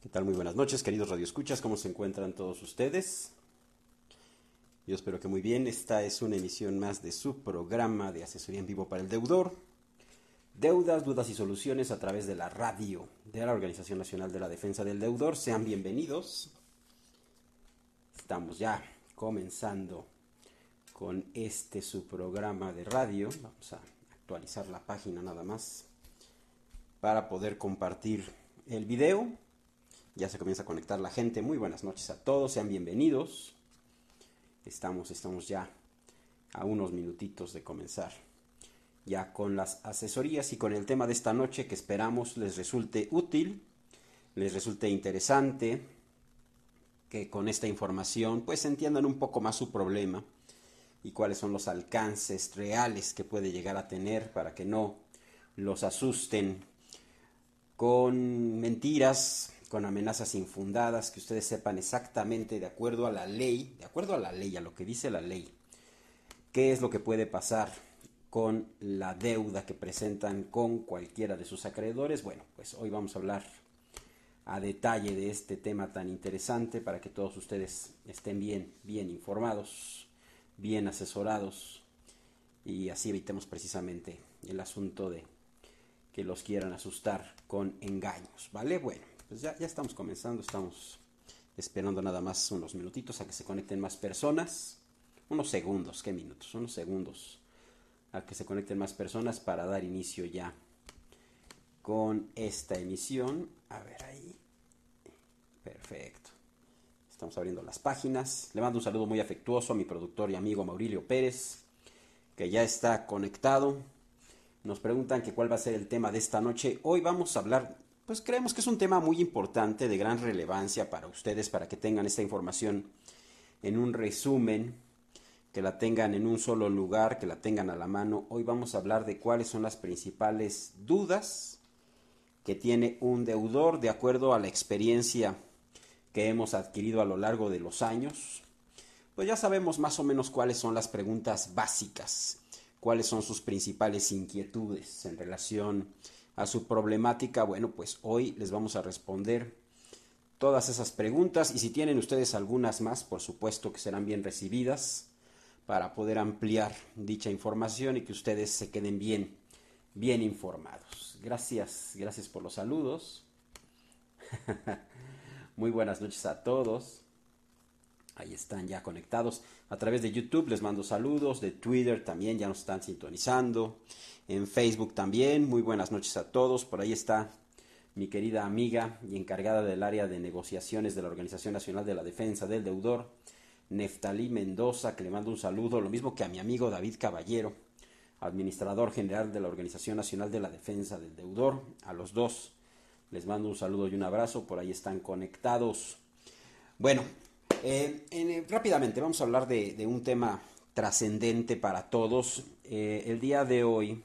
¿Qué tal? Muy buenas noches, queridos radioescuchas. ¿Cómo se encuentran todos ustedes? Yo espero que muy bien. Esta es una emisión más de su programa de asesoría en vivo para el deudor. Deudas, dudas y soluciones a través de la radio de la Organización Nacional de la Defensa del Deudor. Sean bienvenidos. Estamos ya comenzando con su programa de radio. Vamos a actualizar la página nada más para poder compartir el video. Ya se comienza a conectar la gente. Muy buenas noches a todos, sean bienvenidos. Estamos ya a unos minutitos de comenzar ya con las asesorías y con el tema de esta noche que esperamos les resulte útil, les resulte interesante, que con esta información pues entiendan un poco más su problema y cuáles son los alcances reales que puede llegar a tener para que no los asusten con mentiras, con amenazas infundadas, que ustedes sepan exactamente de acuerdo a la ley, a lo que dice la ley, qué es lo que puede pasar con la deuda que presentan con cualquiera de sus acreedores. Bueno, pues hoy vamos a hablar a detalle de este tema tan interesante para que todos ustedes estén bien informados, bien asesorados y así evitemos precisamente el asunto de que los quieran asustar con engaños, ¿vale? Bueno, pues ya estamos comenzando, estamos esperando nada más unos minutitos a que se conecten más personas, unos segundos, ¿qué minutos? Unos segundos a que se conecten más personas para dar inicio ya con esta emisión. A ver ahí, perfecto. Estamos abriendo las páginas. Le mando un saludo muy afectuoso a mi productor y amigo Maurilio Pérez, que ya está conectado. Nos preguntan que cuál va a ser el tema de esta noche. Hoy vamos a hablar, pues creemos que es un tema muy importante, de gran relevancia para ustedes, para que tengan esta información en un resumen, que la tengan en un solo lugar, que la tengan a la mano. Hoy vamos a hablar de cuáles son las principales dudas que tiene un deudor de acuerdo a la experiencia que hemos adquirido a lo largo de los años. Pues ya sabemos más o menos cuáles son las preguntas básicas, cuáles son sus principales inquietudes en relación a su problemática. Bueno, pues hoy les vamos a responder todas esas preguntas y si tienen ustedes algunas más, por supuesto que serán bien recibidas para poder ampliar dicha información y que ustedes se queden bien informados. Gracias por los saludos. Muy buenas noches a todos. Ahí están ya conectados. A través de YouTube les mando saludos. De Twitter también ya nos están sintonizando. En Facebook también. Muy buenas noches a todos. Por ahí está mi querida amiga y encargada del área de negociaciones de la Organización Nacional de la Defensa del Deudor, Neftalí Mendoza, que le mando un saludo. Lo mismo que a mi amigo David Caballero, administrador general de la Organización Nacional de la Defensa del Deudor. A los dos les mando un saludo y un abrazo. Por ahí están conectados. Bueno, rápidamente vamos a hablar de un tema trascendente para todos. El día de hoy,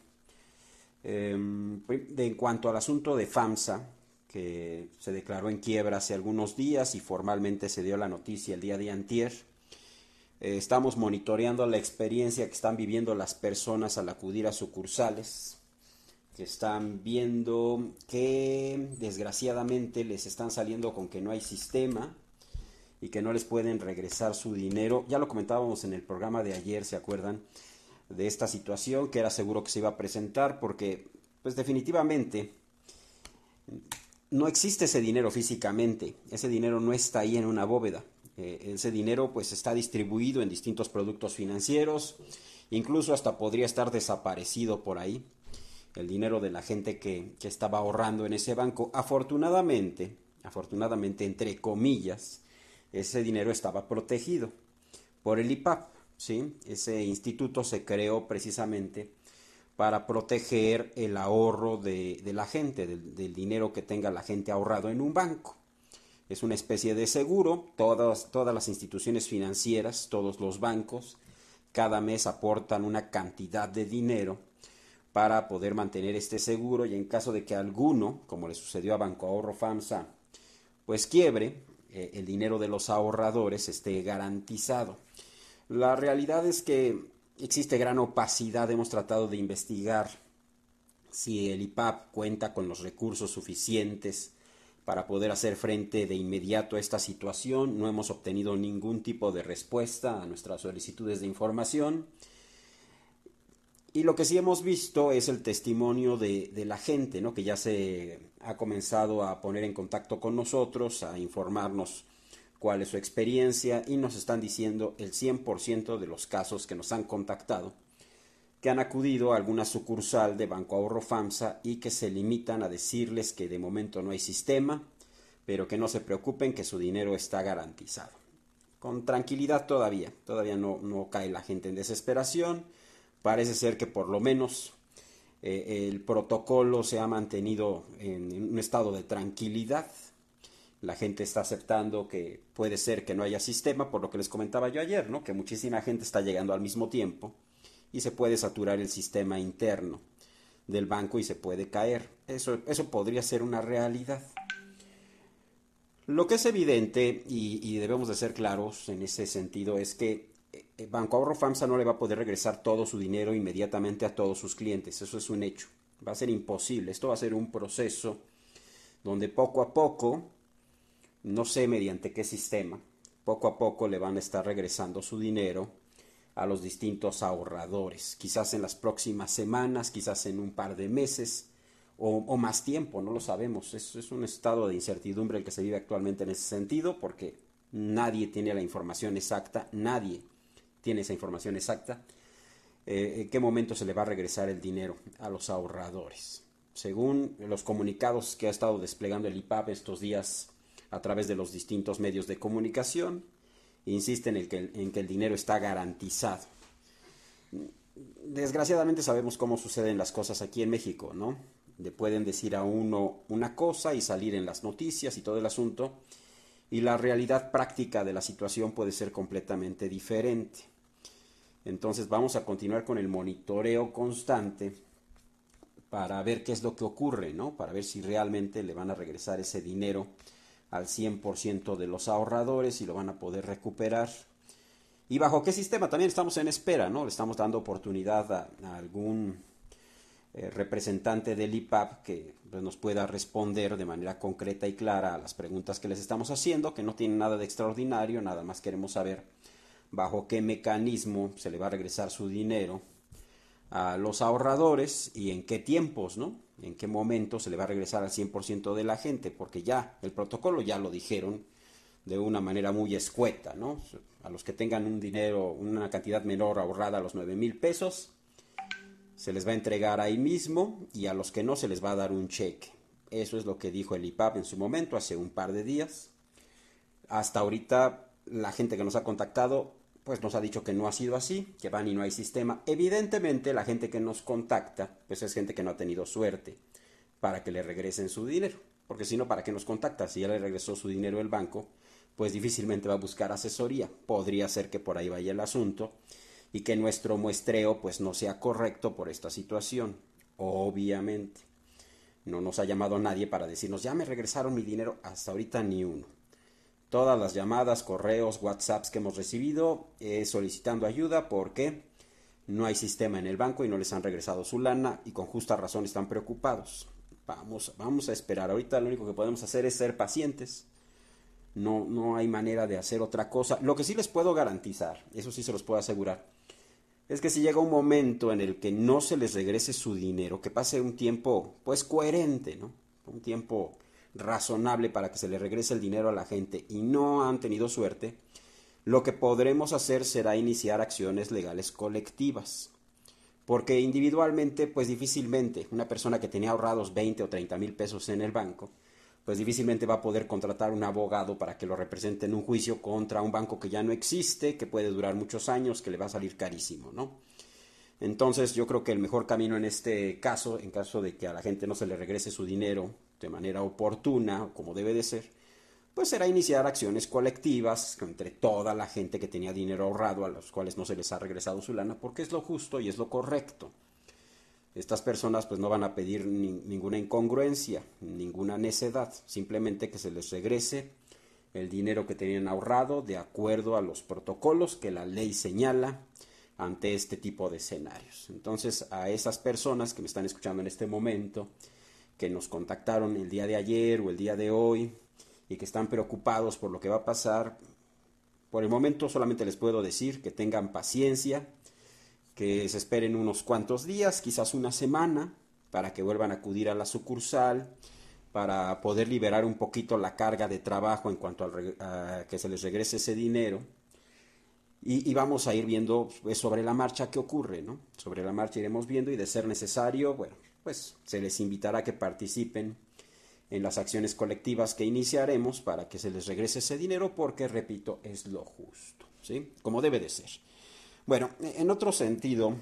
en cuanto al asunto de FAMSA, que se declaró en quiebra hace algunos días y formalmente se dio la noticia el día de antier, estamos monitoreando la experiencia que están viviendo las personas al acudir a sucursales, que están viendo que desgraciadamente les están saliendo con que no hay sistema y que no les pueden regresar su dinero. Ya lo comentábamos en el programa de ayer, ¿se acuerdan? De esta situación que era seguro que se iba a presentar porque, pues definitivamente, no existe ese dinero físicamente. Ese dinero no está ahí en una bóveda. Ese dinero pues está distribuido en distintos productos financieros, incluso hasta podría estar desaparecido por ahí el dinero de la gente que estaba ahorrando en ese banco. Afortunadamente, entre comillas, ese dinero estaba protegido por el IPAP, ¿sí? Ese instituto se creó precisamente para proteger el ahorro de la gente, del dinero que tenga la gente ahorrado en un banco. Es una especie de seguro. Todas las instituciones financieras, todos los bancos, cada mes aportan una cantidad de dinero para poder mantener este seguro y en caso de que alguno, como le sucedió a Banco Ahorro FAMSA, pues quiebre, el dinero de los ahorradores esté garantizado. La realidad es que existe gran opacidad. Hemos tratado de investigar si el IPAP cuenta con los recursos suficientes para poder hacer frente de inmediato a esta situación. No hemos obtenido ningún tipo de respuesta a nuestras solicitudes de información. Y lo que sí hemos visto es el testimonio de la gente, ¿no? Que ya se ha comenzado a poner en contacto con nosotros, a informarnos cuál es su experiencia, y nos están diciendo el 100% de los casos que nos han contactado, que han acudido a alguna sucursal de Banco Ahorro FAMSA y que se limitan a decirles que de momento no hay sistema, pero que no se preocupen, que su dinero está garantizado. Con tranquilidad todavía no cae la gente en desesperación. Parece ser que por lo menos el protocolo se ha mantenido en un estado de tranquilidad. La gente está aceptando que puede ser que no haya sistema, por lo que les comentaba yo ayer, ¿no? Que muchísima gente está llegando al mismo tiempo y se puede saturar el sistema interno del banco y se puede caer. Eso podría ser una realidad. Lo que es evidente, y debemos de ser claros en ese sentido, es que Banco Ahorro FAMSA no le va a poder regresar todo su dinero inmediatamente a todos sus clientes. Eso es un hecho. Va a ser imposible. Esto va a ser un proceso donde poco a poco, no sé mediante qué sistema, poco a poco le van a estar regresando su dinero a los distintos ahorradores. Quizás en las próximas semanas, quizás en un par de meses o más tiempo, no lo sabemos. Es un estado de incertidumbre el que se vive actualmente en ese sentido, porque nadie tiene la información exacta, nadie tiene esa información exacta, en qué momento se le va a regresar el dinero a los ahorradores. Según los comunicados que ha estado desplegando el IPAB estos días a través de los distintos medios de comunicación, insisten en que el dinero está garantizado. Desgraciadamente sabemos cómo suceden las cosas aquí en México, ¿no? Le pueden decir a uno una cosa y salir en las noticias y todo el asunto, y la realidad práctica de la situación puede ser completamente diferente. Entonces vamos a continuar con el monitoreo constante para ver qué es lo que ocurre, ¿no? Para ver si realmente le van a regresar ese dinero al 100% de los ahorradores y lo van a poder recuperar. ¿Y bajo qué sistema? También estamos en espera, ¿no? Le estamos dando oportunidad a algún representante del IPAB que pues, nos pueda responder de manera concreta y clara a las preguntas que les estamos haciendo, que no tienen nada de extraordinario, nada más queremos saber bajo qué mecanismo se le va a regresar su dinero a los ahorradores y en qué tiempos, ¿no? En qué momento se le va a regresar al 100% de la gente, porque ya el protocolo ya lo dijeron de una manera muy escueta, ¿no? A los que tengan un dinero, una cantidad menor ahorrada a los 9,000 pesos, se les va a entregar ahí mismo, y a los que no se les va a dar un cheque. Eso es lo que dijo el IPAB en su momento, hace un par de días. Hasta ahorita la gente que nos ha contactado pues nos ha dicho que no ha sido así, que van y no hay sistema. Evidentemente la gente que nos contacta pues es gente que no ha tenido suerte para que le regresen su dinero, porque si no, ¿para qué nos contacta? Si ya le regresó su dinero el banco, pues difícilmente va a buscar asesoría. Podría ser que por ahí vaya el asunto y que nuestro muestreo pues no sea correcto por esta situación. Obviamente no nos ha llamado nadie para decirnos ya me regresaron mi dinero, hasta ahorita ni uno. Todas las llamadas, correos, WhatsApps que hemos recibido solicitando ayuda porque no hay sistema en el banco y no les han regresado su lana, y con justa razón están preocupados. Vamos a esperar. Ahorita lo único que podemos hacer es ser pacientes. No hay manera de hacer otra cosa. Lo que sí les puedo garantizar, eso sí se los puedo asegurar, es que si llega un momento en el que no se les regrese su dinero, que pase un tiempo pues coherente, ¿no? Un tiempo razonable para que se le regrese el dinero a la gente y no han tenido suerte, lo que podremos hacer será iniciar acciones legales colectivas. Porque individualmente, pues difícilmente una persona que tenía ahorrados 20 o 30 mil pesos en el banco, pues difícilmente va a poder contratar un abogado para que lo represente en un juicio contra un banco que ya no existe, que puede durar muchos años, que le va a salir carísimo, ¿no? Entonces yo creo que el mejor camino en este caso, en caso de que a la gente no se le regrese su dinero de manera oportuna, como debe de ser, pues será iniciar acciones colectivas entre toda la gente que tenía dinero ahorrado, a los cuales no se les ha regresado su lana, porque es lo justo y es lo correcto. Estas personas pues no van a pedir ninguna incongruencia, ninguna necedad, simplemente que se les regrese el dinero que tenían ahorrado de acuerdo a los protocolos que la ley señala ante este tipo de escenarios. Entonces, a esas personas que me están escuchando en este momento, que nos contactaron el día de ayer o el día de hoy y que están preocupados por lo que va a pasar, por el momento solamente les puedo decir que tengan paciencia, que se esperen unos cuantos días, quizás una semana, para que vuelvan a acudir a la sucursal, para poder liberar un poquito la carga de trabajo en cuanto a que se les regrese ese dinero. Y vamos a ir viendo pues, sobre la marcha qué ocurre, ¿no? Sobre la marcha iremos viendo y de ser necesario, bueno, pues se les invitará a que participen en las acciones colectivas que iniciaremos para que se les regrese ese dinero porque, repito, es lo justo, ¿sí? Como debe de ser. Bueno, en otro sentido,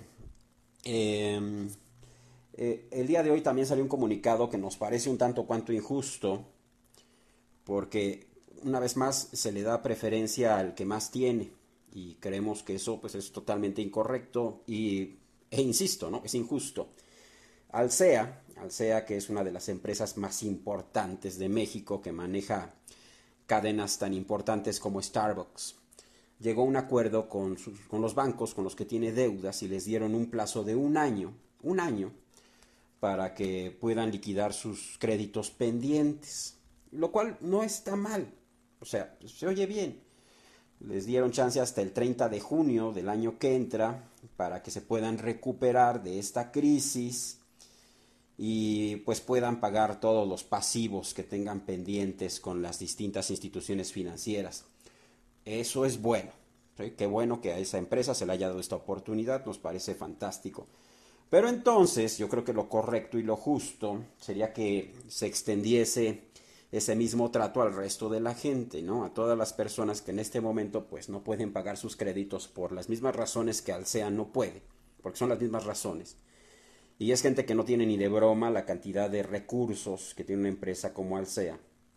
el día de hoy también salió un comunicado que nos parece un tanto cuanto injusto porque una vez más se le da preferencia al que más tiene y creemos que eso pues es totalmente incorrecto e insisto, ¿no? Es injusto. Alsea, que es una de las empresas más importantes de México que maneja cadenas tan importantes como Starbucks, llegó a un acuerdo con los bancos con los que tiene deudas y les dieron un plazo de un año, para que puedan liquidar sus créditos pendientes, lo cual no está mal, o sea, se oye bien. Les dieron chance hasta el 30 de junio del año que entra para que se puedan recuperar de esta crisis y pues puedan pagar todos los pasivos que tengan pendientes con las distintas instituciones financieras. Eso es bueno, ¿sí? Qué bueno que a esa empresa se le haya dado esta oportunidad, nos parece fantástico. Pero entonces yo creo que lo correcto y lo justo sería que se extendiese ese mismo trato al resto de la gente, ¿no? A todas las personas que en este momento pues no pueden pagar sus créditos por las mismas razones que Alsea no puede, porque son las mismas razones. Y es gente que no tiene ni de broma la cantidad de recursos que tiene una empresa como Alsea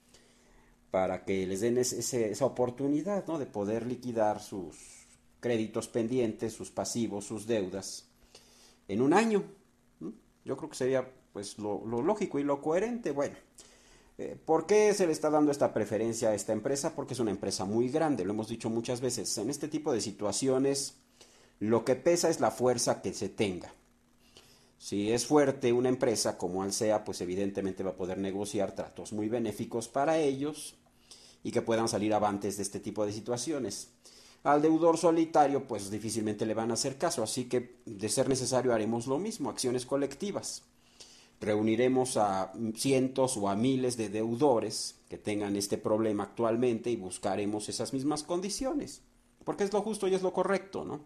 para que les den esa oportunidad, ¿no? De poder liquidar sus créditos pendientes, sus pasivos, sus deudas en un año. Yo creo que sería pues lo lógico y lo coherente. Bueno, ¿por qué se le está dando esta preferencia a esta empresa? Porque es una empresa muy grande, lo hemos dicho muchas veces. En este tipo de situaciones lo que pesa es la fuerza que se tenga. Si es fuerte una empresa como Alsea, pues evidentemente va a poder negociar tratos muy benéficos para ellos y que puedan salir avantes de este tipo de situaciones. Al deudor solitario, pues difícilmente le van a hacer caso, así que de ser necesario haremos lo mismo, acciones colectivas. Reuniremos a cientos o a miles de deudores que tengan este problema actualmente y buscaremos esas mismas condiciones, porque es lo justo y es lo correcto, ¿no?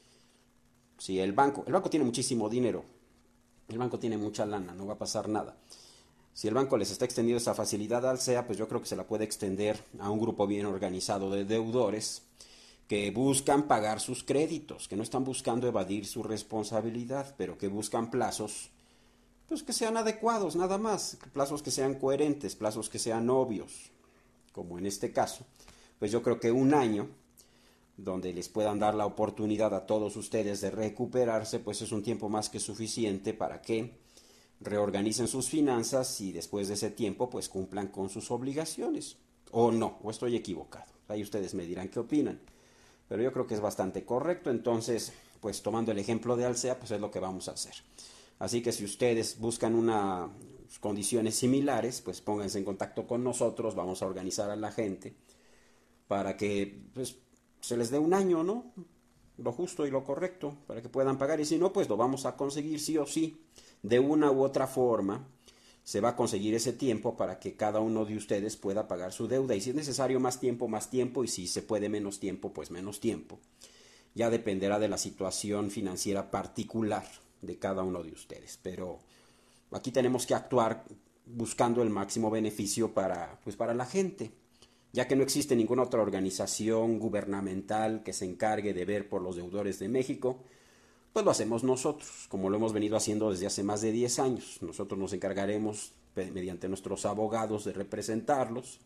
Si el banco tiene muchísimo dinero, el banco tiene mucha lana, no va a pasar nada. Si el banco les está extendiendo esa facilidad al SEA, pues yo creo que se la puede extender a un grupo bien organizado de deudores que buscan pagar sus créditos, que no están buscando evadir su responsabilidad, pero que buscan plazos pues que sean adecuados, nada más, plazos que sean coherentes, plazos que sean obvios, como en este caso. Pues yo creo que un año donde les puedan dar la oportunidad a todos ustedes de recuperarse, pues es un tiempo más que suficiente para que reorganicen sus finanzas y después de ese tiempo pues cumplan con sus obligaciones. O no, o estoy equivocado. Ahí ustedes me dirán qué opinan. Pero yo creo que es bastante correcto, entonces pues tomando el ejemplo de Alsea, pues es lo que vamos a hacer. Así que si ustedes buscan unas condiciones similares, pues pónganse en contacto con nosotros, vamos a organizar a la gente para que pues se les dé un año, ¿no? Lo justo y lo correcto, para que puedan pagar. Y si no, pues lo vamos a conseguir sí o sí. De una u otra forma, se va a conseguir ese tiempo para que cada uno de ustedes pueda pagar su deuda. Y si es necesario más tiempo, más tiempo. Y si se puede menos tiempo, pues menos tiempo. Ya dependerá de la situación financiera particular de cada uno de ustedes. Pero aquí tenemos que actuar buscando el máximo beneficio para la gente, ya que no existe ninguna otra organización gubernamental que se encargue de ver por los deudores de México, pues lo hacemos nosotros, como lo hemos venido haciendo desde hace más de 10 años. Nosotros nos encargaremos, mediante nuestros abogados, de representarlos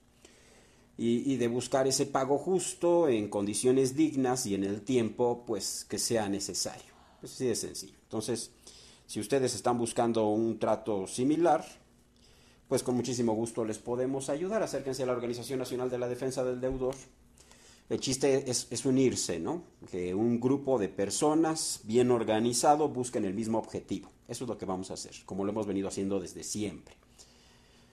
y de buscar ese pago justo en condiciones dignas y en el tiempo pues que sea necesario. Pues así de sencillo. Entonces, si ustedes están buscando un trato similar, pues con muchísimo gusto les podemos ayudar. Acérquense a la Organización Nacional de la Defensa del Deudor. El chiste es unirse, ¿no? Que un grupo de personas bien organizado busquen el mismo objetivo. Eso es lo que vamos a hacer, como lo hemos venido haciendo desde siempre.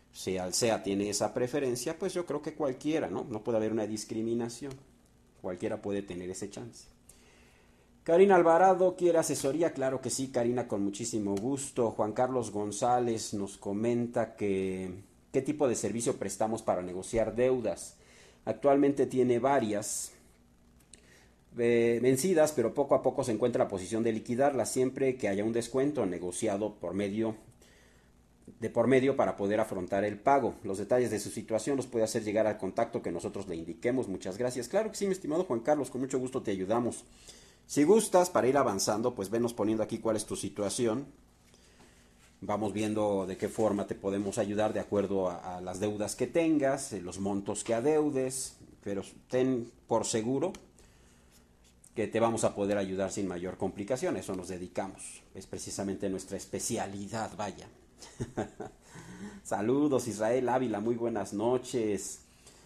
Si Alsea tiene esa preferencia, pues yo creo que cualquiera, ¿no? No puede haber una discriminación. Cualquiera puede tener ese chance. Karina Alvarado quiere asesoría, claro que sí, Karina, con muchísimo gusto. Juan Carlos González nos comenta que qué tipo de servicio prestamos para negociar deudas. Actualmente tiene varias vencidas, pero poco a poco se encuentra en la posición de liquidarlas siempre que haya un descuento negociado por medio para poder afrontar el pago. Los detalles de su situación los puede hacer llegar al contacto que nosotros le indiquemos. Muchas gracias. Claro que sí, mi estimado Juan Carlos, con mucho gusto te ayudamos. Si gustas, para ir avanzando, pues venos poniendo aquí cuál es tu situación. Vamos viendo de qué forma te podemos ayudar de acuerdo a las deudas que tengas, los montos que adeudes, pero ten por seguro que te vamos a poder ayudar sin mayor complicación. A eso nos dedicamos. Es precisamente nuestra especialidad, vaya. Saludos, Israel Ávila, muy buenas noches.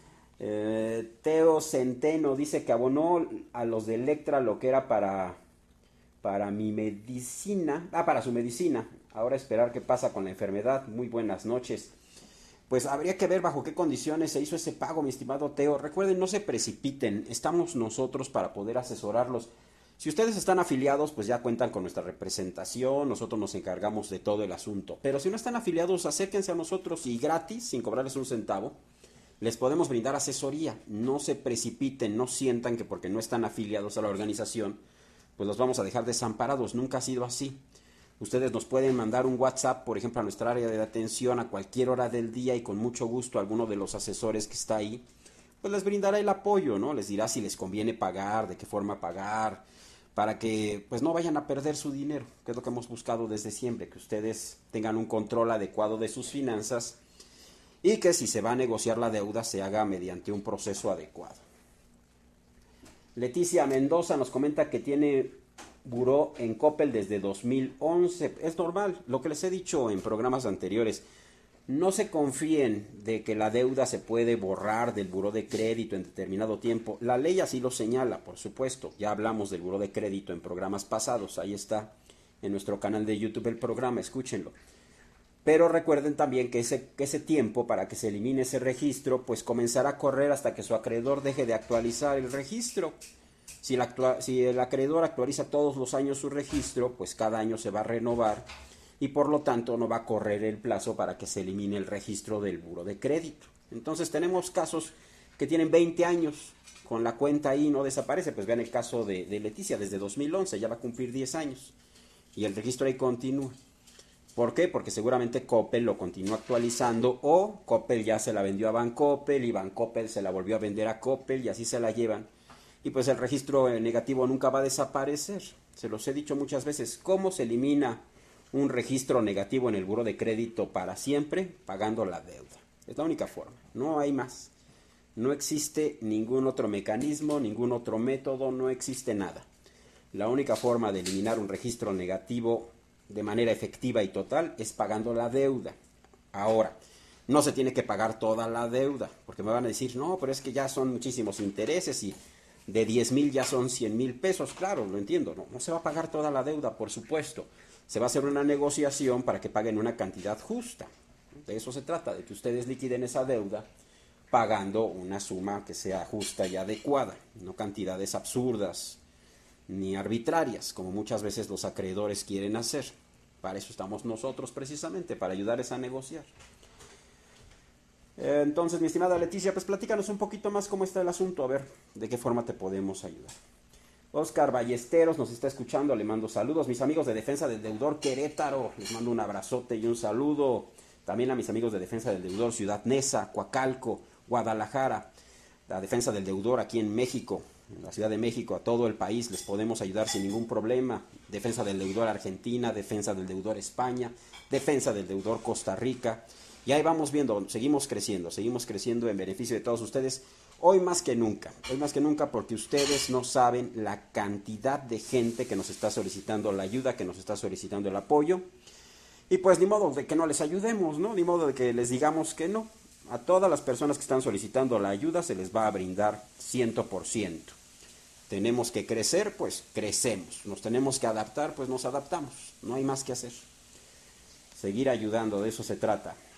Teo Centeno dice que abonó a los de Electra lo que era para mi medicina, para su medicina. Ahora esperar qué pasa con la enfermedad. Muy buenas noches. Pues habría que ver bajo qué condiciones se hizo ese pago, mi estimado Teo. Recuerden, no se precipiten, estamos nosotros para poder asesorarlos. Si ustedes están afiliados, pues ya cuentan con nuestra representación, nosotros nos encargamos de todo el asunto. Pero si no están afiliados, acérquense a nosotros y gratis, sin cobrarles un centavo, les podemos brindar asesoría. No se precipiten, no sientan que porque no están afiliados a la organización, pues los vamos a dejar desamparados. Nunca ha sido así. Ustedes nos pueden mandar un WhatsApp, por ejemplo, a nuestra área de atención a cualquier hora del día y con mucho gusto alguno de los asesores que está ahí, pues les brindará el apoyo, ¿no? Les dirá si les conviene pagar, de qué forma pagar, para que pues no vayan a perder su dinero, que es lo que hemos buscado desde siempre, que ustedes tengan un control adecuado de sus finanzas y que si se va a negociar la deuda se haga mediante un proceso adecuado. Leticia Mendoza nos comenta que tiene buró en Coppel desde 2011. Es normal, lo que les he dicho en programas anteriores. No se confíen de que la deuda se puede borrar del buró de crédito en determinado tiempo. La ley así lo señala, por supuesto. Ya hablamos del buró de crédito en programas pasados. Ahí está en nuestro canal de YouTube el programa, escúchenlo. Pero recuerden también que ese tiempo para que se elimine ese registro, pues comenzará a correr hasta que su acreedor deje de actualizar el registro. Si el acreedor actualiza todos los años su registro, pues cada año se va a renovar y por lo tanto no va a correr el plazo para que se elimine el registro del buró de crédito. Entonces tenemos casos que tienen 20 años con la cuenta ahí, no desaparece. Pues vean el caso de Leticia, desde 2011 ya va a cumplir 10 años y el registro ahí continúa. ¿Por qué? Porque seguramente Coppel lo continúa actualizando o Coppel ya se la vendió a Bancoppel y Bancoppel se la volvió a vender a Coppel y así se la llevan. Y pues el registro negativo nunca va a desaparecer. Se los he dicho muchas veces. ¿Cómo se elimina un registro negativo en el buró de crédito para siempre? Pagando la deuda. Es la única forma. No hay más. No existe ningún otro mecanismo, ningún otro método, no existe nada. La única forma de eliminar un registro negativo de manera efectiva y total es pagando la deuda. Ahora, no se tiene que pagar toda la deuda, porque me van a decir, no, pero es que ya son muchísimos intereses y de 10,000 ya son 100,000 pesos. Claro, lo entiendo, no se va a pagar toda la deuda, por supuesto. Se va a hacer una negociación para que paguen una cantidad justa. De eso se trata, de que ustedes liquiden esa deuda pagando una suma que sea justa y adecuada, no cantidades absurdas ni arbitrarias, como muchas veces los acreedores quieren hacer. Para eso estamos nosotros precisamente, para ayudarles a negociar. Entonces, mi estimada Leticia, pues platícanos un poquito más cómo está el asunto, a ver de qué forma te podemos ayudar. Oscar Ballesteros nos está escuchando, le mando saludos. Mis amigos de Defensa del Deudor Querétaro, les mando un abrazote y un saludo. También a mis amigos de Defensa del Deudor Ciudad Neza, Coacalco, Guadalajara, la Defensa del Deudor aquí en México, en la Ciudad de México, a todo el país les podemos ayudar sin ningún problema. Defensa del Deudor Argentina, Defensa del Deudor España, Defensa del Deudor Costa Rica. Y ahí vamos viendo, seguimos creciendo en beneficio de todos ustedes. Hoy más que nunca porque ustedes no saben la cantidad de gente que nos está solicitando la ayuda, que nos está solicitando el apoyo. Y pues ni modo de que no les ayudemos, ¿no? Ni modo de que les digamos que no. A todas las personas que están solicitando la ayuda se les va a brindar 100%. Tenemos que crecer, pues crecemos. Nos tenemos que adaptar, pues nos adaptamos. No hay más que hacer. Seguir ayudando, de eso se trata.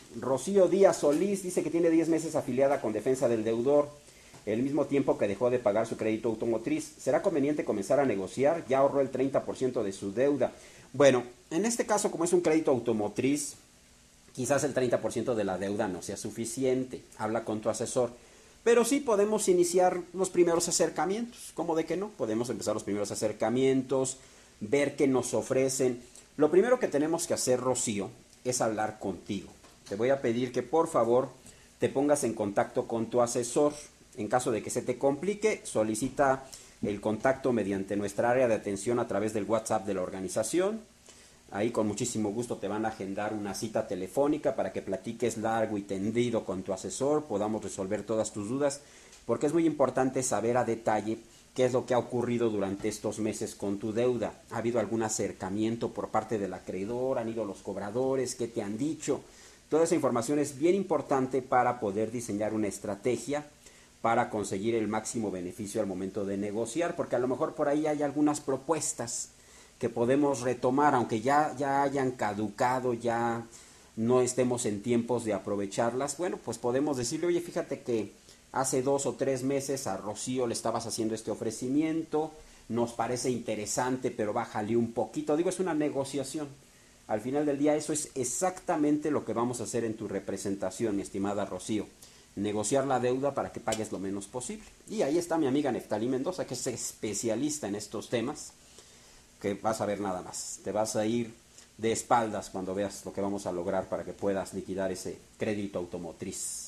Rocío Díaz Solís dice que tiene 10 meses afiliada con Defensa del Deudor, el mismo tiempo que dejó de pagar su crédito automotriz. ¿Será conveniente comenzar a negociar? Ya ahorró el 30% de su deuda. Bueno, en este caso, como es un crédito automotriz, quizás el 30% de la deuda no sea suficiente. Habla con tu asesor. Pero sí podemos iniciar los primeros acercamientos. ¿Cómo de que no? Podemos empezar los primeros acercamientos, ver qué nos ofrecen. Lo primero que tenemos que hacer, Rocío, es hablar contigo. Te voy a pedir que por favor te pongas en contacto con tu asesor. En caso de que se te complique, solicita el contacto mediante nuestra área de atención a través del WhatsApp de la organización. Ahí con muchísimo gusto te van a agendar una cita telefónica para que platiques largo y tendido con tu asesor, podamos resolver todas tus dudas, porque es muy importante saber a detalle qué es lo que ha ocurrido durante estos meses con tu deuda. ¿Ha habido algún acercamiento por parte del acreedor? ¿Han ido los cobradores? ¿Qué te han dicho? Toda esa información es bien importante para poder diseñar una estrategia para conseguir el máximo beneficio al momento de negociar, porque a lo mejor por ahí hay algunas propuestas que podemos retomar, aunque ya hayan caducado, ya no estemos en tiempos de aprovecharlas. Bueno, pues podemos decirle, oye, fíjate que hace 2 o 3 meses a Rocío le estabas haciendo este ofrecimiento, nos parece interesante, pero bájale un poquito. Digo, es una negociación. Al final del día eso es exactamente lo que vamos a hacer en tu representación, mi estimada Rocío. Negociar la deuda para que pagues lo menos posible. Y ahí está mi amiga Neftalí Mendoza, que es especialista en estos temas, que vas a ver nada más. Te vas a ir de espaldas cuando veas lo que vamos a lograr para que puedas liquidar ese crédito automotriz.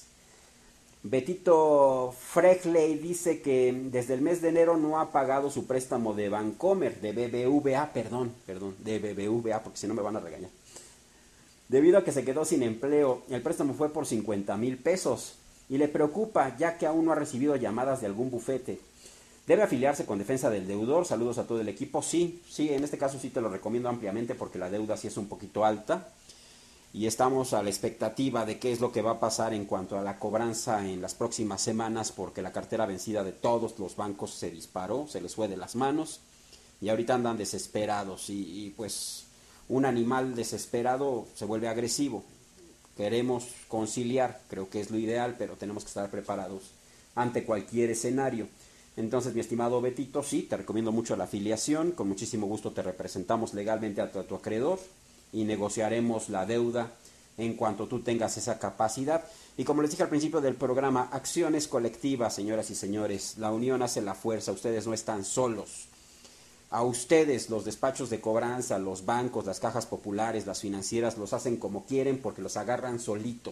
Betito Frejley dice que desde el mes de enero no ha pagado su préstamo de Bancomer, de BBVA, de BBVA, porque si no me van a regañar. Debido a que se quedó sin empleo, el préstamo fue por 50,000 pesos y le preocupa ya que aún no ha recibido llamadas de algún bufete. ¿Debe afiliarse con Defensa del Deudor? Saludos a todo el equipo. Sí, en este caso sí te lo recomiendo ampliamente porque la deuda sí es un poquito alta y estamos a la expectativa de qué es lo que va a pasar en cuanto a la cobranza en las próximas semanas, porque la cartera vencida de todos los bancos se disparó, se les fue de las manos y ahorita andan desesperados y pues un animal desesperado se vuelve agresivo. Queremos conciliar, creo que es lo ideal, pero tenemos que estar preparados ante cualquier escenario. Entonces, mi estimado Betito, sí, te recomiendo mucho la afiliación, con muchísimo gusto te representamos legalmente a tu acreedor y negociaremos la deuda en cuanto tú tengas esa capacidad. Y como les dije al principio del programa, acciones colectivas, señoras y señores, la unión hace la fuerza, ustedes no están solos. A ustedes, los despachos de cobranza, los bancos, las cajas populares, las financieras, los hacen como quieren porque los agarran solitos.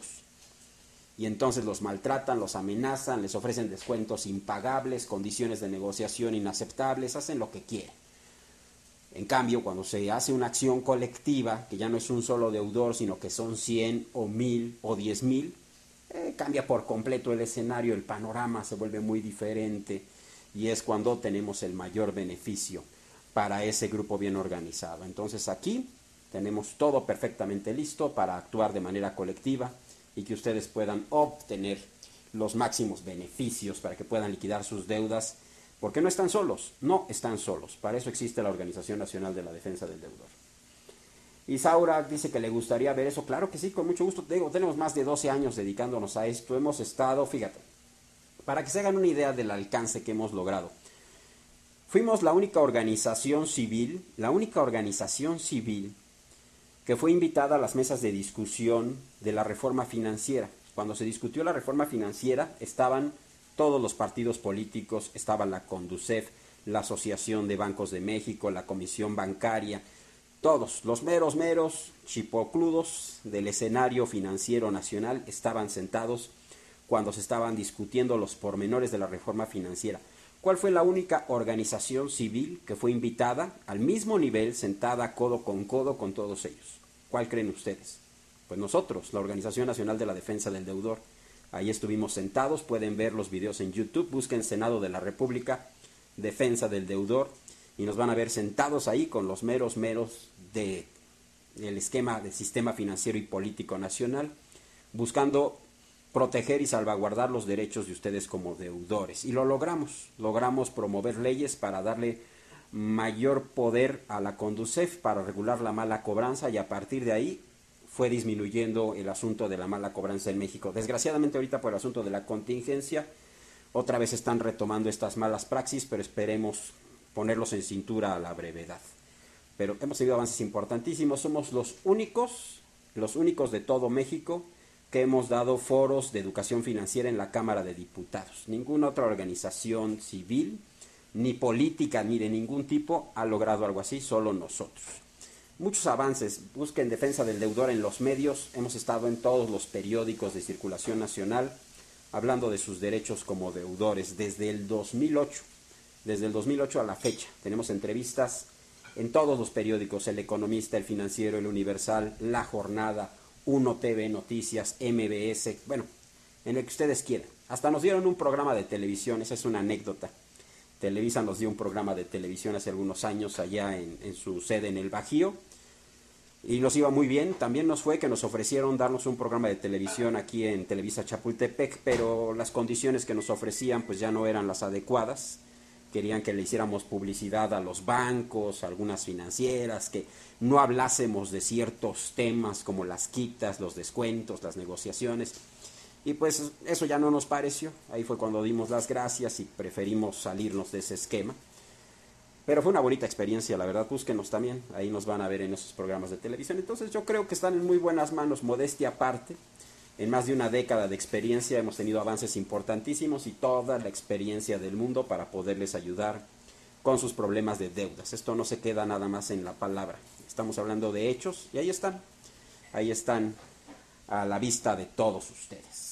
Y entonces los maltratan, los amenazan, les ofrecen descuentos impagables, condiciones de negociación inaceptables, hacen lo que quieren. En cambio, cuando se hace una acción colectiva, que ya no es un solo deudor, sino que son 100 o 1000 o 10,000, cambia por completo el escenario, el panorama se vuelve muy diferente y es cuando tenemos el mayor beneficio para ese grupo bien organizado. Entonces aquí tenemos todo perfectamente listo para actuar de manera colectiva y que ustedes puedan obtener los máximos beneficios para que puedan liquidar sus deudas, porque no están solos, para eso existe la Organización Nacional de la Defensa del Deudor. Isaura dice que le gustaría ver eso, claro que sí, con mucho gusto, tenemos más de 12 años dedicándonos a esto, hemos estado, fíjate, para que se hagan una idea del alcance que hemos logrado. Fuimos la única organización civil que fue invitada a las mesas de discusión de la reforma financiera. Cuando se discutió la reforma financiera, estaban todos los partidos políticos, estaban la CONDUCEF, la Asociación de Bancos de México, la Comisión Bancaria, todos los meros chipocludos del escenario financiero nacional estaban sentados cuando se estaban discutiendo los pormenores de la reforma financiera. ¿Cuál fue la única organización civil que fue invitada al mismo nivel, sentada codo con todos ellos? ¿Cuál creen ustedes? Pues nosotros, la Organización Nacional de la Defensa del Deudor. Ahí estuvimos sentados, pueden ver los videos en YouTube, busquen Senado de la República, Defensa del Deudor, y nos van a ver sentados ahí con los meros del esquema del sistema financiero y político nacional, buscando proteger y salvaguardar los derechos de ustedes como deudores. Y lo logramos promover leyes para darle mayor poder a la CONDUCEF para regular la mala cobranza y a partir de ahí fue disminuyendo el asunto de la mala cobranza en México. Desgraciadamente ahorita por el asunto de la contingencia, otra vez están retomando estas malas praxis, pero esperemos ponerlos en cintura a la brevedad. Pero hemos tenido avances importantísimos, somos los únicos de todo México que hemos dado foros de educación financiera en la Cámara de Diputados. Ninguna otra organización civil, ni política, ni de ningún tipo ha logrado algo así, solo nosotros. Muchos avances, busquen defensa del deudor en los medios, hemos estado en todos los periódicos de circulación nacional hablando de sus derechos como deudores desde el 2008, desde el 2008 a la fecha. Tenemos entrevistas en todos los periódicos, El Economista, El Financiero, El Universal, La Jornada, Uno TV Noticias, MBS, bueno, en el que ustedes quieran. Hasta nos dieron un programa de televisión, esa es una anécdota. Televisa nos dio un programa de televisión hace algunos años allá en su sede en el Bajío y nos iba muy bien. También nos fue que nos ofrecieron darnos un programa de televisión aquí en Televisa Chapultepec, pero las condiciones que nos ofrecían pues ya no eran las adecuadas. Querían que le hiciéramos publicidad a los bancos, a algunas financieras, que no hablásemos de ciertos temas como las quitas, los descuentos, las negociaciones. Y pues eso ya no nos pareció, ahí fue cuando dimos las gracias y preferimos salirnos de ese esquema. Pero fue una bonita experiencia, la verdad, búsquenos también, ahí nos van a ver en esos programas de televisión. Entonces yo creo que están en muy buenas manos, modestia aparte. En más de una década de experiencia hemos tenido avances importantísimos y toda la experiencia del mundo para poderles ayudar con sus problemas de deudas. Esto no se queda nada más en la palabra, estamos hablando de hechos y ahí están a la vista de todos ustedes.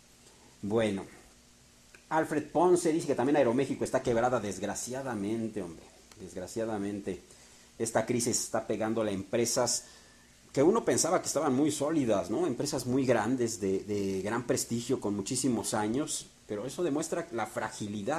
Bueno, Alfred Ponce dice que también Aeroméxico está quebrada, desgraciadamente, hombre, desgraciadamente. Esta crisis está pegando a empresas que uno pensaba que estaban muy sólidas, ¿no? Empresas muy grandes, de gran prestigio, con muchísimos años, pero eso demuestra la fragilidad.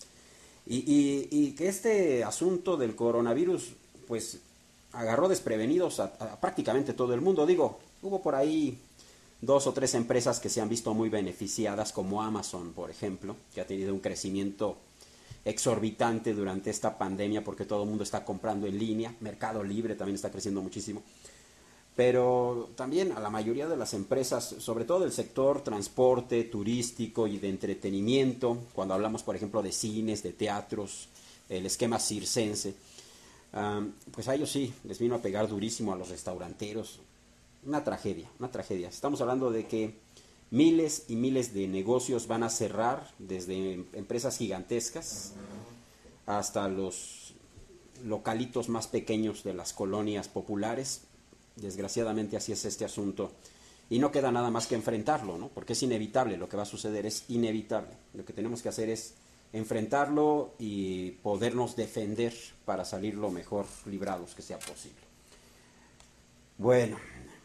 Y que este asunto del coronavirus, pues, agarró desprevenidos a prácticamente todo el mundo. Digo, hubo por ahí 2 o 3 empresas que se han visto muy beneficiadas, como Amazon, por ejemplo, que ha tenido un crecimiento exorbitante durante esta pandemia porque todo el mundo está comprando en línea. Mercado Libre también está creciendo muchísimo. Pero también a la mayoría de las empresas, sobre todo del sector transporte, turístico y de entretenimiento, cuando hablamos, por ejemplo, de cines, de teatros, el esquema circense, pues a ellos sí les vino a pegar durísimo, a los restauranteros. Una tragedia, una tragedia. Estamos hablando de que miles y miles de negocios van a cerrar, desde empresas gigantescas hasta los localitos más pequeños de las colonias populares. Desgraciadamente así es este asunto. Y no queda nada más que enfrentarlo, ¿no? Porque es inevitable, lo que va a suceder es inevitable. Lo que tenemos que hacer es enfrentarlo y podernos defender para salir lo mejor librados que sea posible. Bueno,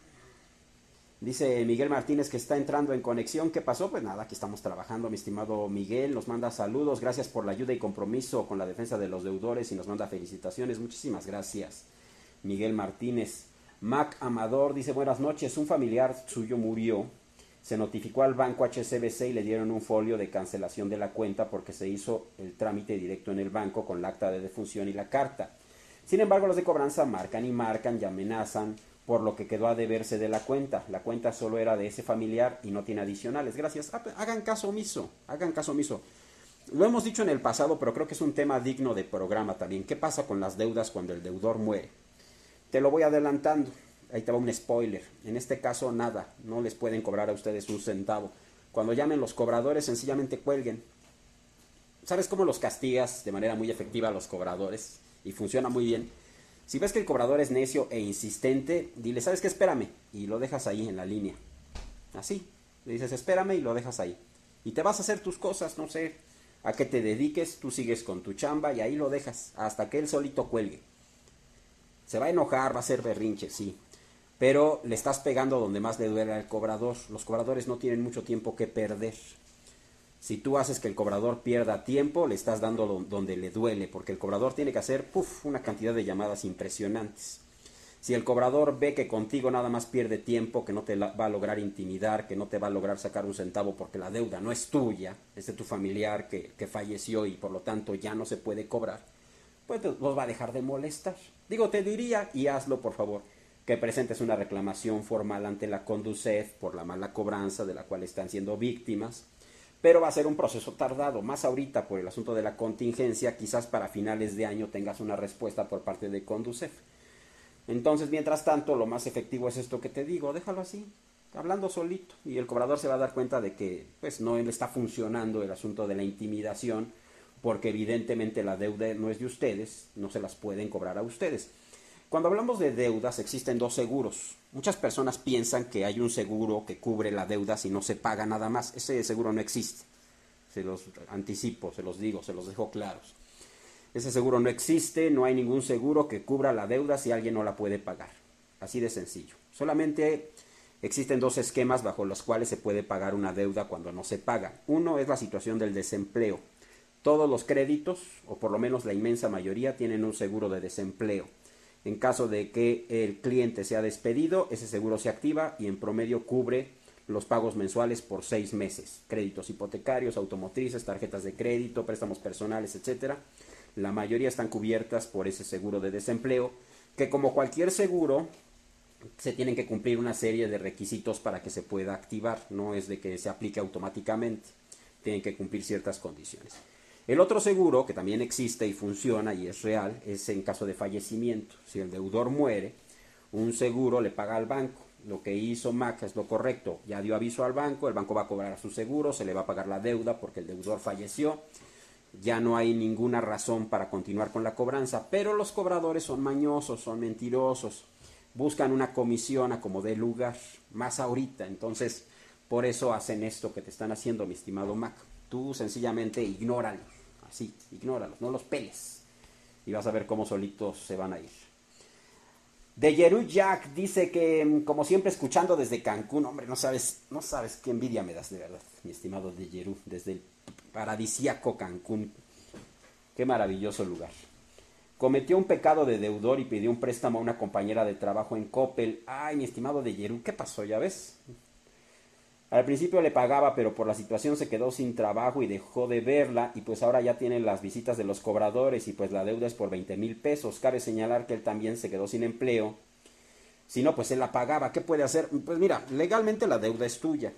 dice Miguel Martínez que está entrando en conexión. ¿Qué pasó? Pues nada, aquí estamos trabajando, mi estimado Miguel. Nos manda saludos, gracias por la ayuda y compromiso con la defensa de los deudores y nos manda felicitaciones. Muchísimas gracias, Miguel Martínez. Mac Amador dice: buenas noches, un familiar suyo murió. Se notificó al banco HSBC y le dieron un folio de cancelación de la cuenta porque se hizo el trámite directo en el banco con la acta de defunción y la carta. Sin embargo, los de cobranza marcan y amenazan, por lo que quedó a deberse de la cuenta. La cuenta solo era de ese familiar y no tiene adicionales. Gracias. Hagan caso omiso, hagan caso omiso. Lo hemos dicho en el pasado, pero creo que es un tema digno de programa también. ¿Qué pasa con las deudas cuando el deudor muere? Te lo voy adelantando. Ahí te va un spoiler. En este caso, nada. No les pueden cobrar a ustedes un centavo. Cuando llamen los cobradores, sencillamente cuelguen. ¿Sabes cómo los castigas de manera muy efectiva a los cobradores? Y funciona muy bien. Si ves que el cobrador es necio e insistente, dile: ¿sabes qué? Espérame. Y lo dejas ahí en la línea. Así. Le dices: espérame, y lo dejas ahí. Y te vas a hacer tus cosas, no sé a qué te dediques. Tú sigues con tu chamba y ahí lo dejas hasta que él solito cuelgue. Se va a enojar, va a hacer berrinche, sí. Pero le estás pegando donde más le duele al cobrador. Los cobradores no tienen mucho tiempo que perder. Si tú haces que el cobrador pierda tiempo, le estás dando donde le duele, porque el cobrador tiene que hacer una cantidad de llamadas impresionantes. Si el cobrador ve que contigo nada más pierde tiempo, que no te va a lograr intimidar, que no te va a lograr sacar un centavo porque la deuda no es tuya, es de tu familiar que falleció y por lo tanto ya no se puede cobrar, pues los va a dejar de molestar. Digo, te diría, y hazlo por favor, que presentes una reclamación formal ante la Conducef por la mala cobranza de la cual están siendo víctimas, pero va a ser un proceso tardado, más ahorita por el asunto de la contingencia, quizás para finales de año tengas una respuesta por parte de Conducef. Entonces, mientras tanto, lo más efectivo es esto que te digo, déjalo así, hablando solito, y el cobrador se va a dar cuenta de que pues no le está funcionando el asunto de la intimidación, porque evidentemente la deuda no es de ustedes, no se las pueden cobrar a ustedes. Cuando hablamos de deudas existen dos seguros. Muchas personas piensan que hay un seguro que cubre la deuda si no se paga nada más. Ese seguro no existe. Se los anticipo, se los digo, se los dejo claros. Ese seguro no existe, no hay ningún seguro que cubra la deuda si alguien no la puede pagar. Así de sencillo. Solamente existen dos esquemas bajo los cuales se puede pagar una deuda cuando no se paga. Uno es la situación del desempleo. Todos los créditos, o por lo menos la inmensa mayoría, tienen un seguro de desempleo. En caso de que el cliente sea despedido, ese seguro se activa y en promedio cubre los pagos mensuales por 6 meses. Créditos hipotecarios, automotrices, tarjetas de crédito, préstamos personales, etcétera. La mayoría están cubiertas por ese seguro de desempleo, que como cualquier seguro, se tienen que cumplir una serie de requisitos para que se pueda activar. No es de que se aplique automáticamente, tienen que cumplir ciertas condiciones. El otro seguro, que también existe y funciona y es real, es en caso de fallecimiento. Si el deudor muere, un seguro le paga al banco. Lo que hizo Mac es lo correcto. Ya dio aviso al banco, el banco va a cobrar a su seguro, se le va a pagar la deuda porque el deudor falleció. Ya no hay ninguna razón para continuar con la cobranza, pero los cobradores son mañosos, son mentirosos. Buscan una comisión a como dé lugar, más ahorita. Entonces, por eso hacen esto que te están haciendo, mi estimado Mac. Tú sencillamente ignóralos. Así, ignóralos, no los peles. Y vas a ver cómo solitos se van a ir. De Yeru Jack dice que, como siempre, escuchando desde Cancún. Hombre, no sabes qué envidia me das, de verdad, mi estimado De Yeru, desde el paradisíaco Cancún. Qué maravilloso lugar. Cometió un pecado de deudor y pidió un préstamo a una compañera de trabajo en Coppel. Ay, mi estimado De Yeru, ¿qué pasó? ¿Ya ves? Al principio le pagaba, pero por la situación se quedó sin trabajo y dejó de verla, y pues ahora ya tiene las visitas de los cobradores y pues la deuda es por 20,000 pesos. Cabe señalar que él también se quedó sin empleo. Si no, pues él la pagaba. ¿Qué puede hacer? Pues mira, legalmente la deuda es tuya.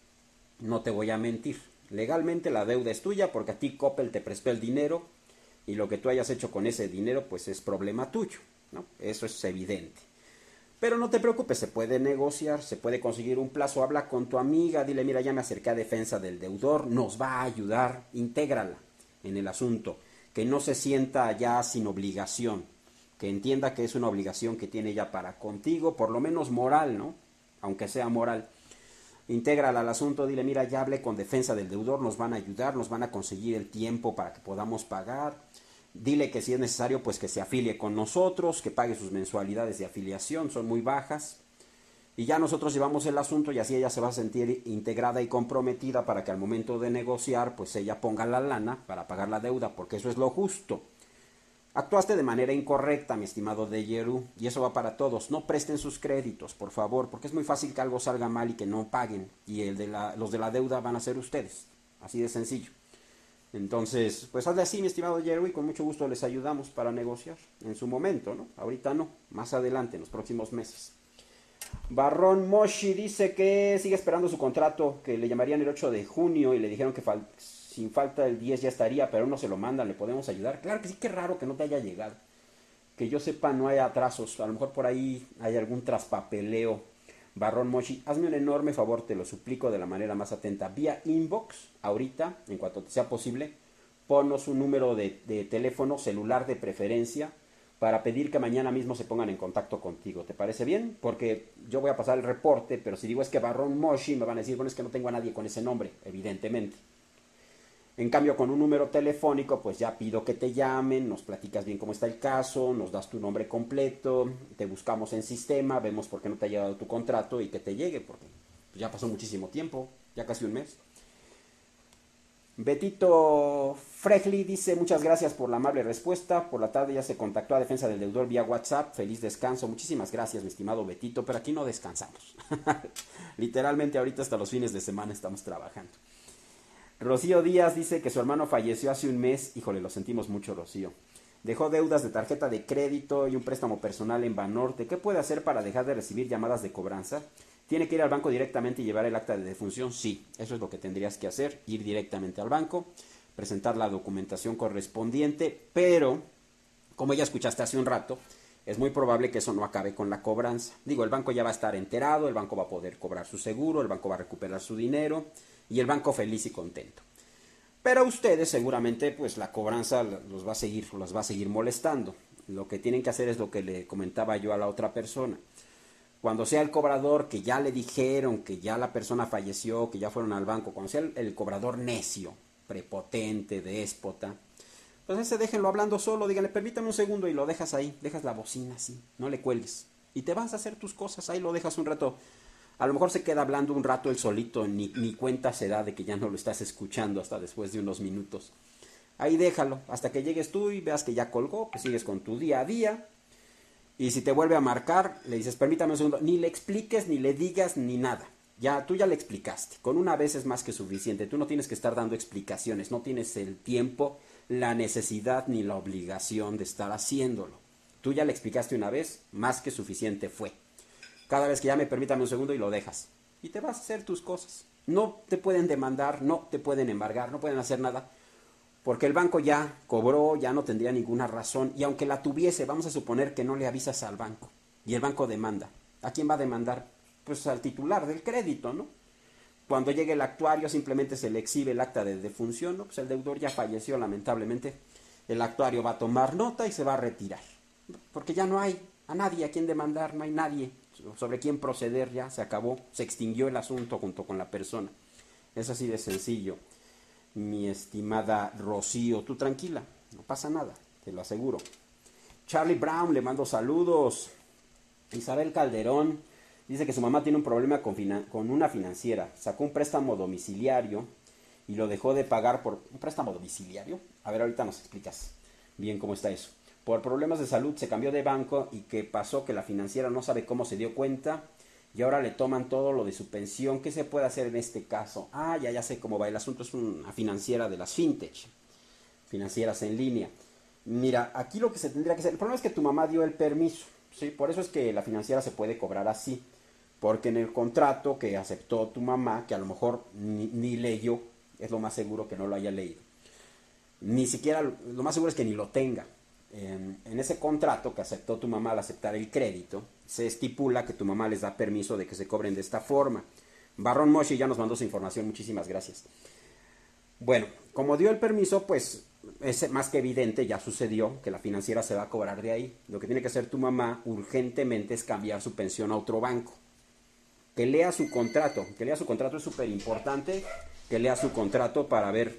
No te voy a mentir. Legalmente la deuda es tuya porque a ti Coppel te prestó el dinero y lo que tú hayas hecho con ese dinero pues es problema tuyo, ¿no? Eso es evidente. Pero no te preocupes, se puede negociar, se puede conseguir un plazo. Habla con tu amiga, dile, mira, ya me acerqué a defensa del deudor, nos va a ayudar, intégrala en el asunto, que no se sienta ya sin obligación, que entienda que es una obligación que tiene ya para contigo, por lo menos moral, ¿no? Aunque sea moral. Intégrala al asunto, dile, mira, ya hablé con defensa del deudor, nos van a ayudar, nos van a conseguir el tiempo para que podamos pagar. Dile que si es necesario, pues que se afilie con nosotros, que pague sus mensualidades de afiliación, son muy bajas. Y ya nosotros llevamos el asunto y así ella se va a sentir integrada y comprometida para que al momento de negociar, pues ella ponga la lana para pagar la deuda, porque eso es lo justo. Actuaste de manera incorrecta, mi estimado De Yeru, y eso va para todos. No presten sus créditos, por favor, porque es muy fácil que algo salga mal y que no paguen. Y los de la deuda van a ser ustedes. Así de sencillo. Entonces, pues hazle así, mi estimado Jerry, y con mucho gusto les ayudamos para negociar en su momento, ¿no? Ahorita no, más adelante, en los próximos meses. Barrón Moshi dice que sigue esperando su contrato, que le llamarían el 8 de junio y le dijeron que sin falta el 10 ya estaría, pero aún no se lo mandan, ¿le podemos ayudar? Claro que sí, qué raro que no te haya llegado. Que yo sepa, no hay atrasos, a lo mejor por ahí hay algún traspapeleo. Barrón Moshi, hazme un enorme favor, te lo suplico de la manera más atenta. Vía inbox, ahorita, en cuanto te sea posible, ponnos un número de teléfono celular de preferencia para pedir que mañana mismo se pongan en contacto contigo. ¿Te parece bien? Porque yo voy a pasar el reporte, pero si digo es que Barrón Moshi, me van a decir, bueno, es que no tengo a nadie con ese nombre, evidentemente. En cambio, con un número telefónico, pues ya pido que te llamen, nos platicas bien cómo está el caso, nos das tu nombre completo, te buscamos en sistema, vemos por qué no te ha llegado tu contrato y que te llegue, porque ya pasó muchísimo tiempo, ya casi un mes. Betito Frejli dice, muchas gracias por la amable respuesta. Por la tarde ya se contactó a defensa del deudor vía WhatsApp. Feliz descanso. Muchísimas gracias, mi estimado Betito, pero aquí no descansamos. Literalmente ahorita hasta los fines de semana estamos trabajando. Rocío Díaz dice que su hermano falleció hace un mes. Híjole, lo sentimos mucho, Rocío. Dejó deudas de tarjeta de crédito y un préstamo personal en Banorte. ¿Qué puede hacer para dejar de recibir llamadas de cobranza? ¿Tiene que ir al banco directamente y llevar el acta de defunción? Sí, eso es lo que tendrías que hacer, ir directamente al banco, presentar la documentación correspondiente, pero, como ya escuchaste hace un rato, es muy probable que eso no acabe con la cobranza. Digo, el banco ya va a estar enterado, el banco va a poder cobrar su seguro, el banco va a recuperar su dinero y el banco feliz y contento. Pero a ustedes seguramente pues la cobranza los va a seguir molestando. Lo que tienen que hacer es lo que le comentaba yo a la otra persona. Cuando sea el cobrador que ya le dijeron que ya la persona falleció, que ya fueron al banco, cuando sea el cobrador necio, prepotente, déspota, pues ese déjenlo hablando solo, díganle, permítame un segundo y lo dejas ahí, dejas la bocina así, no le cuelgues. Y te vas a hacer tus cosas, ahí lo dejas un rato. A lo mejor se queda hablando un rato él solito, ni cuenta se da de que ya no lo estás escuchando hasta después de unos minutos. Ahí déjalo, hasta que llegues tú y veas que ya colgó, pues sigues con tu día a día. Y si te vuelve a marcar, le dices, permítame un segundo, ni le expliques, ni le digas, ni nada. Tú ya le explicaste. Con una vez es más que suficiente. Tú no tienes que estar dando explicaciones. No tienes el tiempo, la necesidad ni la obligación de estar haciéndolo. Tú ya le explicaste una vez, más que suficiente fue. Cada vez que llame, permítame un segundo y lo dejas. Y te vas a hacer tus cosas. No te pueden demandar, no te pueden embargar, no pueden hacer nada. Porque el banco ya cobró, ya no tendría ninguna razón. Y aunque la tuviese, vamos a suponer que no le avisas al banco. Y el banco demanda. ¿A quién va a demandar? Pues al titular del crédito, ¿no? Cuando llegue el actuario simplemente se le exhibe el acta de defunción, ¿no? Pues el deudor ya falleció lamentablemente. El actuario va a tomar nota y se va a retirar. Porque ya no hay a nadie a quien demandar, no hay nadie sobre quién proceder, ya se acabó, se extinguió el asunto junto con la persona. Es así de sencillo. Mi estimada Rocío, tú tranquila, no pasa nada, te lo aseguro. Charlie Brown, le mando saludos. Isabel Calderón dice que su mamá tiene un problema con una financiera. Sacó un préstamo domiciliario y lo dejó de pagar por... ¿Un préstamo domiciliario? A ver, ahorita nos explicas bien cómo está eso. Por problemas de salud se cambió de banco y que pasó que la financiera no sabe cómo se dio cuenta y ahora le toman todo lo de su pensión. ¿Qué se puede hacer en este caso? Ya sé cómo va el asunto. Es una financiera de las fintech, financieras en línea. Mira, aquí lo que se tendría que hacer, el problema es que tu mamá dio el permiso, ¿sí? Por eso es que la financiera se puede cobrar así, porque en el contrato que aceptó tu mamá, que a lo mejor ni leyó, es lo más seguro que no lo haya leído, ni siquiera, lo más seguro es que ni lo tenga. En ese contrato que aceptó tu mamá al aceptar el crédito, se estipula que tu mamá les da permiso de que se cobren de esta forma. Barrón Moshi ya nos mandó su información, muchísimas gracias. Bueno, como dio el permiso, pues es más que evidente, ya sucedió, que la financiera se va a cobrar de ahí. Lo que tiene que hacer tu mamá urgentemente es cambiar su pensión a otro banco. Que lea su contrato, es súper importante, que lea su contrato para ver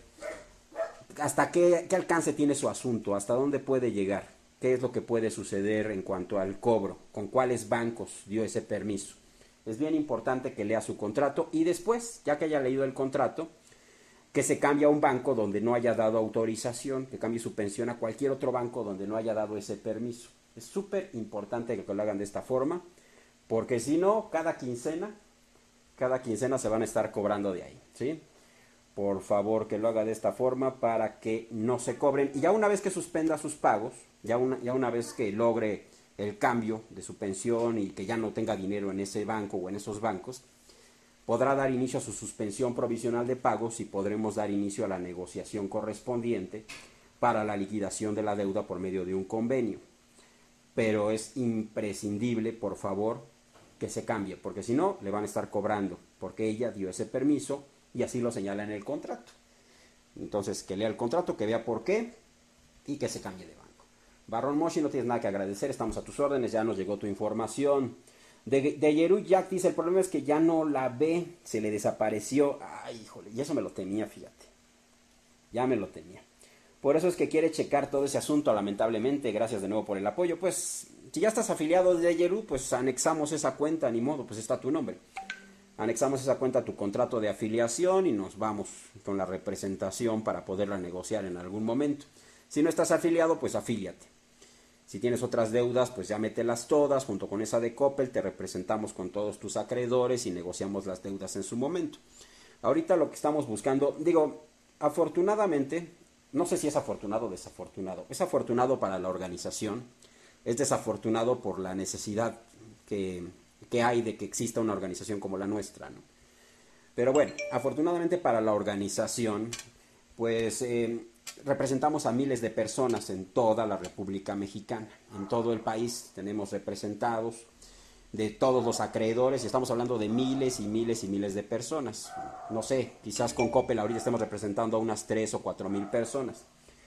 hasta qué alcance tiene su asunto, hasta dónde puede llegar, qué es lo que puede suceder en cuanto al cobro, con cuáles bancos dio ese permiso. Es bien importante que lea su contrato y después, ya que haya leído el contrato, que se cambie a un banco donde no haya dado autorización, que cambie su pensión a cualquier otro banco donde no haya dado ese permiso. Es súper importante que lo hagan de esta forma, porque si no, cada quincena se van a estar cobrando de ahí, ¿sí? Por favor, que lo haga de esta forma para que no se cobren. Y ya una vez que suspenda sus pagos, ya una vez que logre el cambio de su pensión y que ya no tenga dinero en ese banco o en esos bancos, podrá dar inicio a su suspensión provisional de pagos y podremos dar inicio a la negociación correspondiente para la liquidación de la deuda por medio de un convenio. Pero es imprescindible, por favor, que se cambie, porque si no, le van a estar cobrando, porque ella dio ese permiso y así lo señala en el contrato. Entonces, que lea el contrato, que vea por qué y que se cambie de banco. Barrón Moshi, no tienes nada que agradecer, estamos a tus órdenes, ya nos llegó tu información. De Yeru Jack dice, el problema es que ya no la ve, se le desapareció. Ay, híjole, y eso me lo temía, fíjate. Ya me lo temía. Por eso es que quiere checar todo ese asunto, lamentablemente. Gracias de nuevo por el apoyo. Pues, si ya estás afiliado de Yeru, pues anexamos esa cuenta, ni modo, pues está tu nombre. Anexamos esa cuenta a tu contrato de afiliación y nos vamos con la representación para poderla negociar en algún momento. Si no estás afiliado, pues afíliate. Si tienes otras deudas, pues ya mételas todas junto con esa de Coppel, te representamos con todos tus acreedores y negociamos las deudas en su momento. Ahorita lo que estamos buscando, afortunadamente no sé si es afortunado o desafortunado. Es afortunado para la organización, es desafortunado por la necesidad que, que hay de que exista una organización como la nuestra, ¿no? Pero bueno, afortunadamente para la organización, pues representamos a miles de personas en toda la República Mexicana. En todo el país tenemos representados de todos los acreedores y estamos hablando de miles y miles y miles de personas. No sé, quizás con Coppel ahorita estemos representando a unas 3 o 4 mil personas.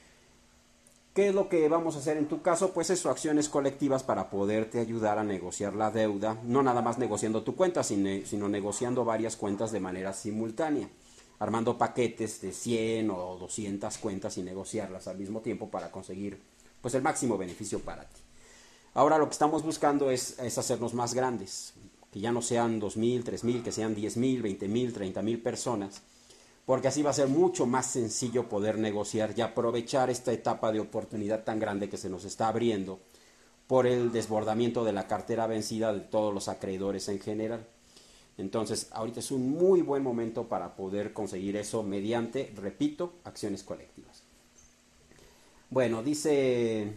¿Qué es lo que vamos a hacer en tu caso? Pues eso, acciones colectivas para poderte ayudar a negociar la deuda, no nada más negociando tu cuenta, sino negociando varias cuentas de manera simultánea, armando paquetes de 100 o 200 cuentas y negociarlas al mismo tiempo para conseguir pues el máximo beneficio para ti. Ahora lo que estamos buscando es hacernos más grandes, que ya no sean 2,000, 3,000, que sean 10,000, 20,000, 30,000 personas, porque así va a ser mucho más sencillo poder negociar y aprovechar esta etapa de oportunidad tan grande que se nos está abriendo por el desbordamiento de la cartera vencida de todos los acreedores en general. Entonces, ahorita es un muy buen momento para poder conseguir eso mediante, repito, acciones colectivas. Bueno, dice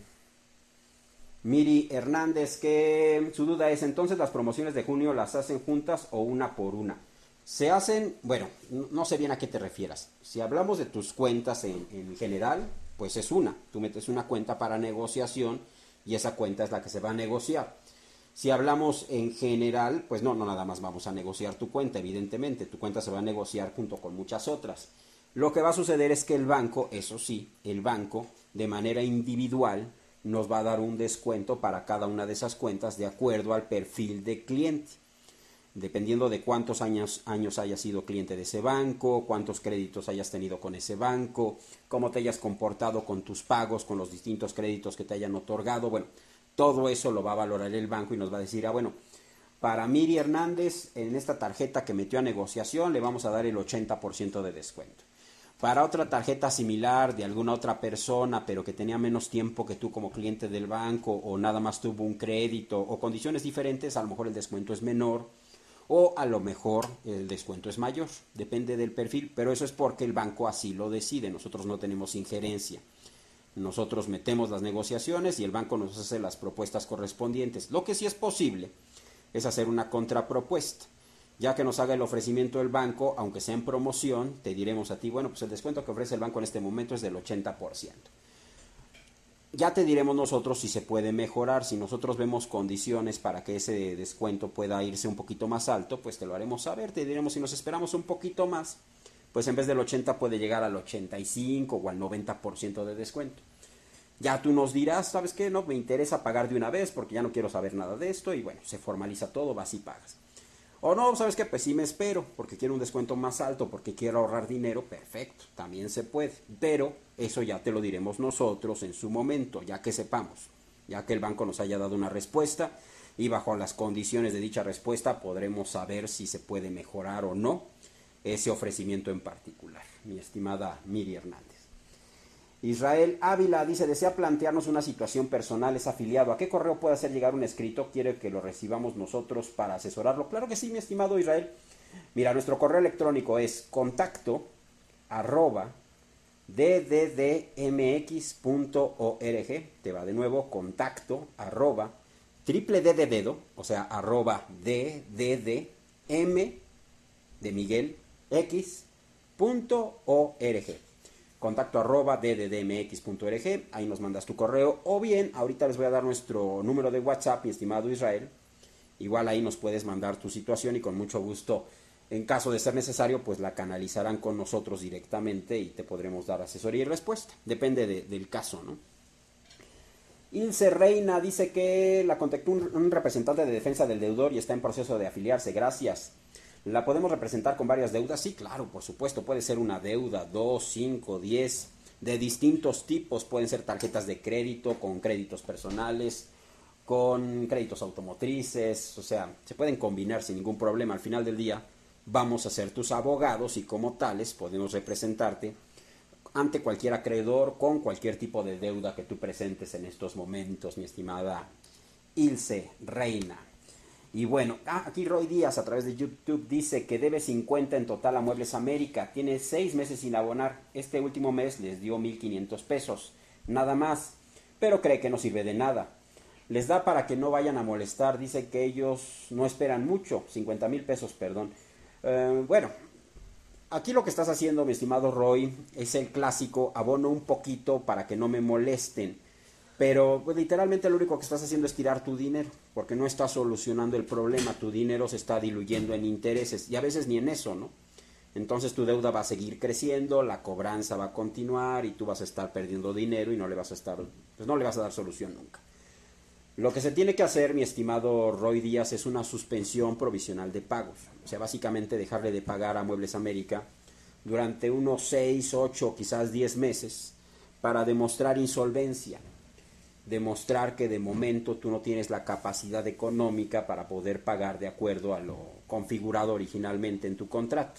Miri Hernández que su duda es, entonces las promociones de junio las hacen juntas o una por una. Se hacen, bueno, no sé bien a qué te refieras. Si hablamos de tus cuentas en general, pues es una. Tú metes una cuenta para negociación y esa cuenta es la que se va a negociar. Si hablamos en general, pues no nada más vamos a negociar tu cuenta, evidentemente. Tu cuenta se va a negociar junto con muchas otras. Lo que va a suceder es que el banco, eso sí, el banco de manera individual nos va a dar un descuento para cada una de esas cuentas de acuerdo al perfil de cliente. Dependiendo de cuántos años hayas sido cliente de ese banco, cuántos créditos hayas tenido con ese banco, cómo te hayas comportado con tus pagos, con los distintos créditos que te hayan otorgado. Bueno, todo eso lo va a valorar el banco y nos va a decir, bueno, para Miri Hernández, en esta tarjeta que metió a negociación, le vamos a dar el 80% de descuento. Para otra tarjeta similar de alguna otra persona, pero que tenía menos tiempo que tú como cliente del banco, o nada más tuvo un crédito, o condiciones diferentes, a lo mejor el descuento es menor, o a lo mejor el descuento es mayor, depende del perfil, pero eso es porque el banco así lo decide, nosotros no tenemos injerencia. Nosotros metemos las negociaciones y el banco nos hace las propuestas correspondientes. Lo que sí es posible es hacer una contrapropuesta. Ya que nos haga el ofrecimiento el banco, aunque sea en promoción, te diremos a ti, bueno, pues el descuento que ofrece el banco en este momento es del 80%. Ya te diremos nosotros si se puede mejorar, si nosotros vemos condiciones para que ese descuento pueda irse un poquito más alto, pues te lo haremos saber, te diremos si nos esperamos un poquito más, pues en vez del 80 puede llegar al 85 o al 90% de descuento. Ya tú nos dirás, ¿sabes qué? No, me interesa pagar de una vez porque ya no quiero saber nada de esto y bueno, se formaliza todo, vas y pagas. O no, ¿sabes qué? Pues sí me espero porque quiero un descuento más alto, porque quiero ahorrar dinero, perfecto, también se puede. Pero eso ya te lo diremos nosotros en su momento, ya que sepamos, ya que el banco nos haya dado una respuesta y bajo las condiciones de dicha respuesta podremos saber si se puede mejorar o no ese ofrecimiento en particular, mi estimada Miri Hernández. Israel Ávila dice, desea plantearnos una situación personal, es afiliado. ¿A qué correo puede hacer llegar un escrito? ¿Quiere que lo recibamos nosotros para asesorarlo? Claro que sí, mi estimado Israel. Mira, nuestro correo electrónico es contacto@dddmx.org. Te va de nuevo, contacto arroba triple D de dedo, o sea, arroba DDM de Miguel X.org. Contacto arroba dddmx.org, ahí nos mandas tu correo, o bien ahorita les voy a dar nuestro número de WhatsApp, mi estimado Israel, igual ahí nos puedes mandar tu situación y con mucho gusto, en caso de ser necesario, pues la canalizarán con nosotros directamente y te podremos dar asesoría y respuesta, depende del caso, ¿no? Ilse Reina dice que la contactó un representante de defensa del deudor y está en proceso de afiliarse, gracias. ¿La podemos representar con varias deudas? Sí, claro, por supuesto, puede ser una deuda, 2, 5, 10, de distintos tipos, pueden ser tarjetas de crédito, con créditos personales, con créditos automotrices, o sea, se pueden combinar sin ningún problema. Al final del día vamos a ser tus abogados y como tales podemos representarte ante cualquier acreedor con cualquier tipo de deuda que tú presentes en estos momentos, mi estimada Ilse Reina. Y bueno, aquí Roy Díaz a través de YouTube dice que debe 50 en total a Muebles América. Tiene 6 meses sin abonar. Este último mes les dio 1,500 pesos. Nada más. Pero cree que no sirve de nada. Les da para que no vayan a molestar. Dice que ellos no esperan mucho. 50,000 pesos, perdón. Bueno, aquí lo que estás haciendo, mi estimado Roy, es el clásico abono un poquito para que no me molesten. Pero pues, literalmente lo único que estás haciendo es tirar tu dinero, porque no estás solucionando el problema, tu dinero se está diluyendo en intereses y a veces ni en eso, ¿no? Entonces tu deuda va a seguir creciendo, la cobranza va a continuar y tú vas a estar perdiendo dinero y no le vas a dar solución nunca. Lo que se tiene que hacer, mi estimado Roy Díaz, es una suspensión provisional de pagos. O sea, básicamente dejarle de pagar a Muebles América durante unos 6, 8, quizás 10 meses para demostrar insolvencia. Demostrar que de momento tú no tienes la capacidad económica para poder pagar de acuerdo a lo configurado originalmente en tu contrato.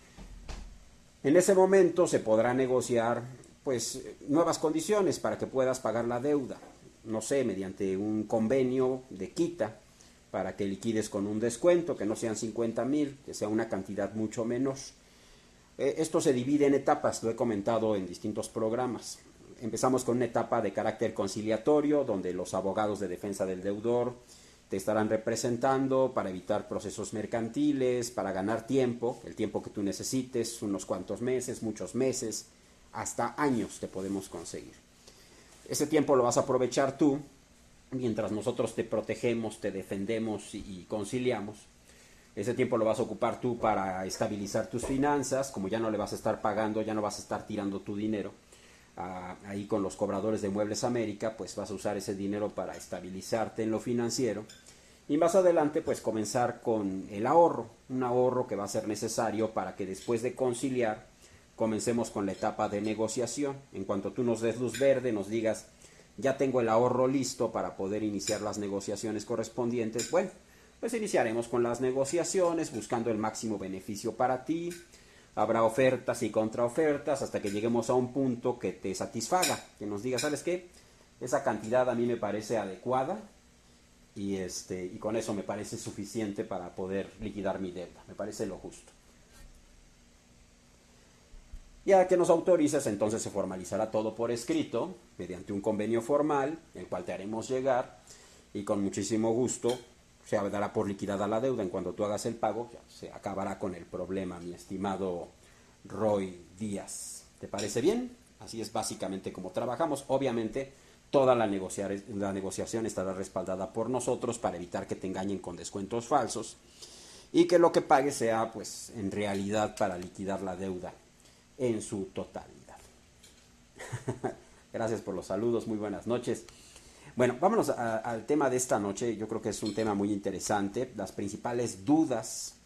En ese momento se podrá negociar pues nuevas condiciones para que puedas pagar la deuda, no sé, mediante un convenio de quita para que liquides con un descuento, que no sean 50,000, que sea una cantidad mucho menor. Esto se divide en etapas, lo he comentado en distintos programas. Empezamos con una etapa de carácter conciliatorio, donde los abogados de defensa del deudor te estarán representando para evitar procesos mercantiles, para ganar tiempo, el tiempo que tú necesites, unos cuantos meses, muchos meses, hasta años te podemos conseguir. Ese tiempo lo vas a aprovechar tú, mientras nosotros te protegemos, te defendemos y conciliamos. Ese tiempo lo vas a ocupar tú para estabilizar tus finanzas, como ya no le vas a estar pagando, ya no vas a estar tirando tu dinero. Ahí con los cobradores de Muebles América, pues vas a usar ese dinero para estabilizarte en lo financiero y más adelante pues comenzar con el ahorro, un ahorro que va a ser necesario para que después de conciliar comencemos con la etapa de negociación. En cuanto tú nos des luz verde, nos digas ya tengo el ahorro listo para poder iniciar las negociaciones correspondientes, bueno, pues iniciaremos con las negociaciones buscando el máximo beneficio para ti. Habrá ofertas y contraofertas hasta que lleguemos a un punto que te satisfaga, que nos diga, ¿sabes qué? Esa cantidad a mí me parece adecuada y con eso me parece suficiente para poder liquidar mi deuda, me parece lo justo. Ya que nos autorices, entonces se formalizará todo por escrito, mediante un convenio formal, el cual te haremos llegar y con muchísimo gusto se dará por liquidada la deuda. En cuanto tú hagas el pago, ya se acabará con el problema, mi estimado Roy Díaz. ¿Te parece bien? Así es básicamente como trabajamos. Obviamente, toda la negociación estará respaldada por nosotros para evitar que te engañen con descuentos falsos y que lo que pagues sea, pues, en realidad para liquidar la deuda en su totalidad. Gracias por los saludos, muy buenas noches. Bueno, vámonos al tema de esta noche. Yo creo que es un tema muy interesante. Las principales dudas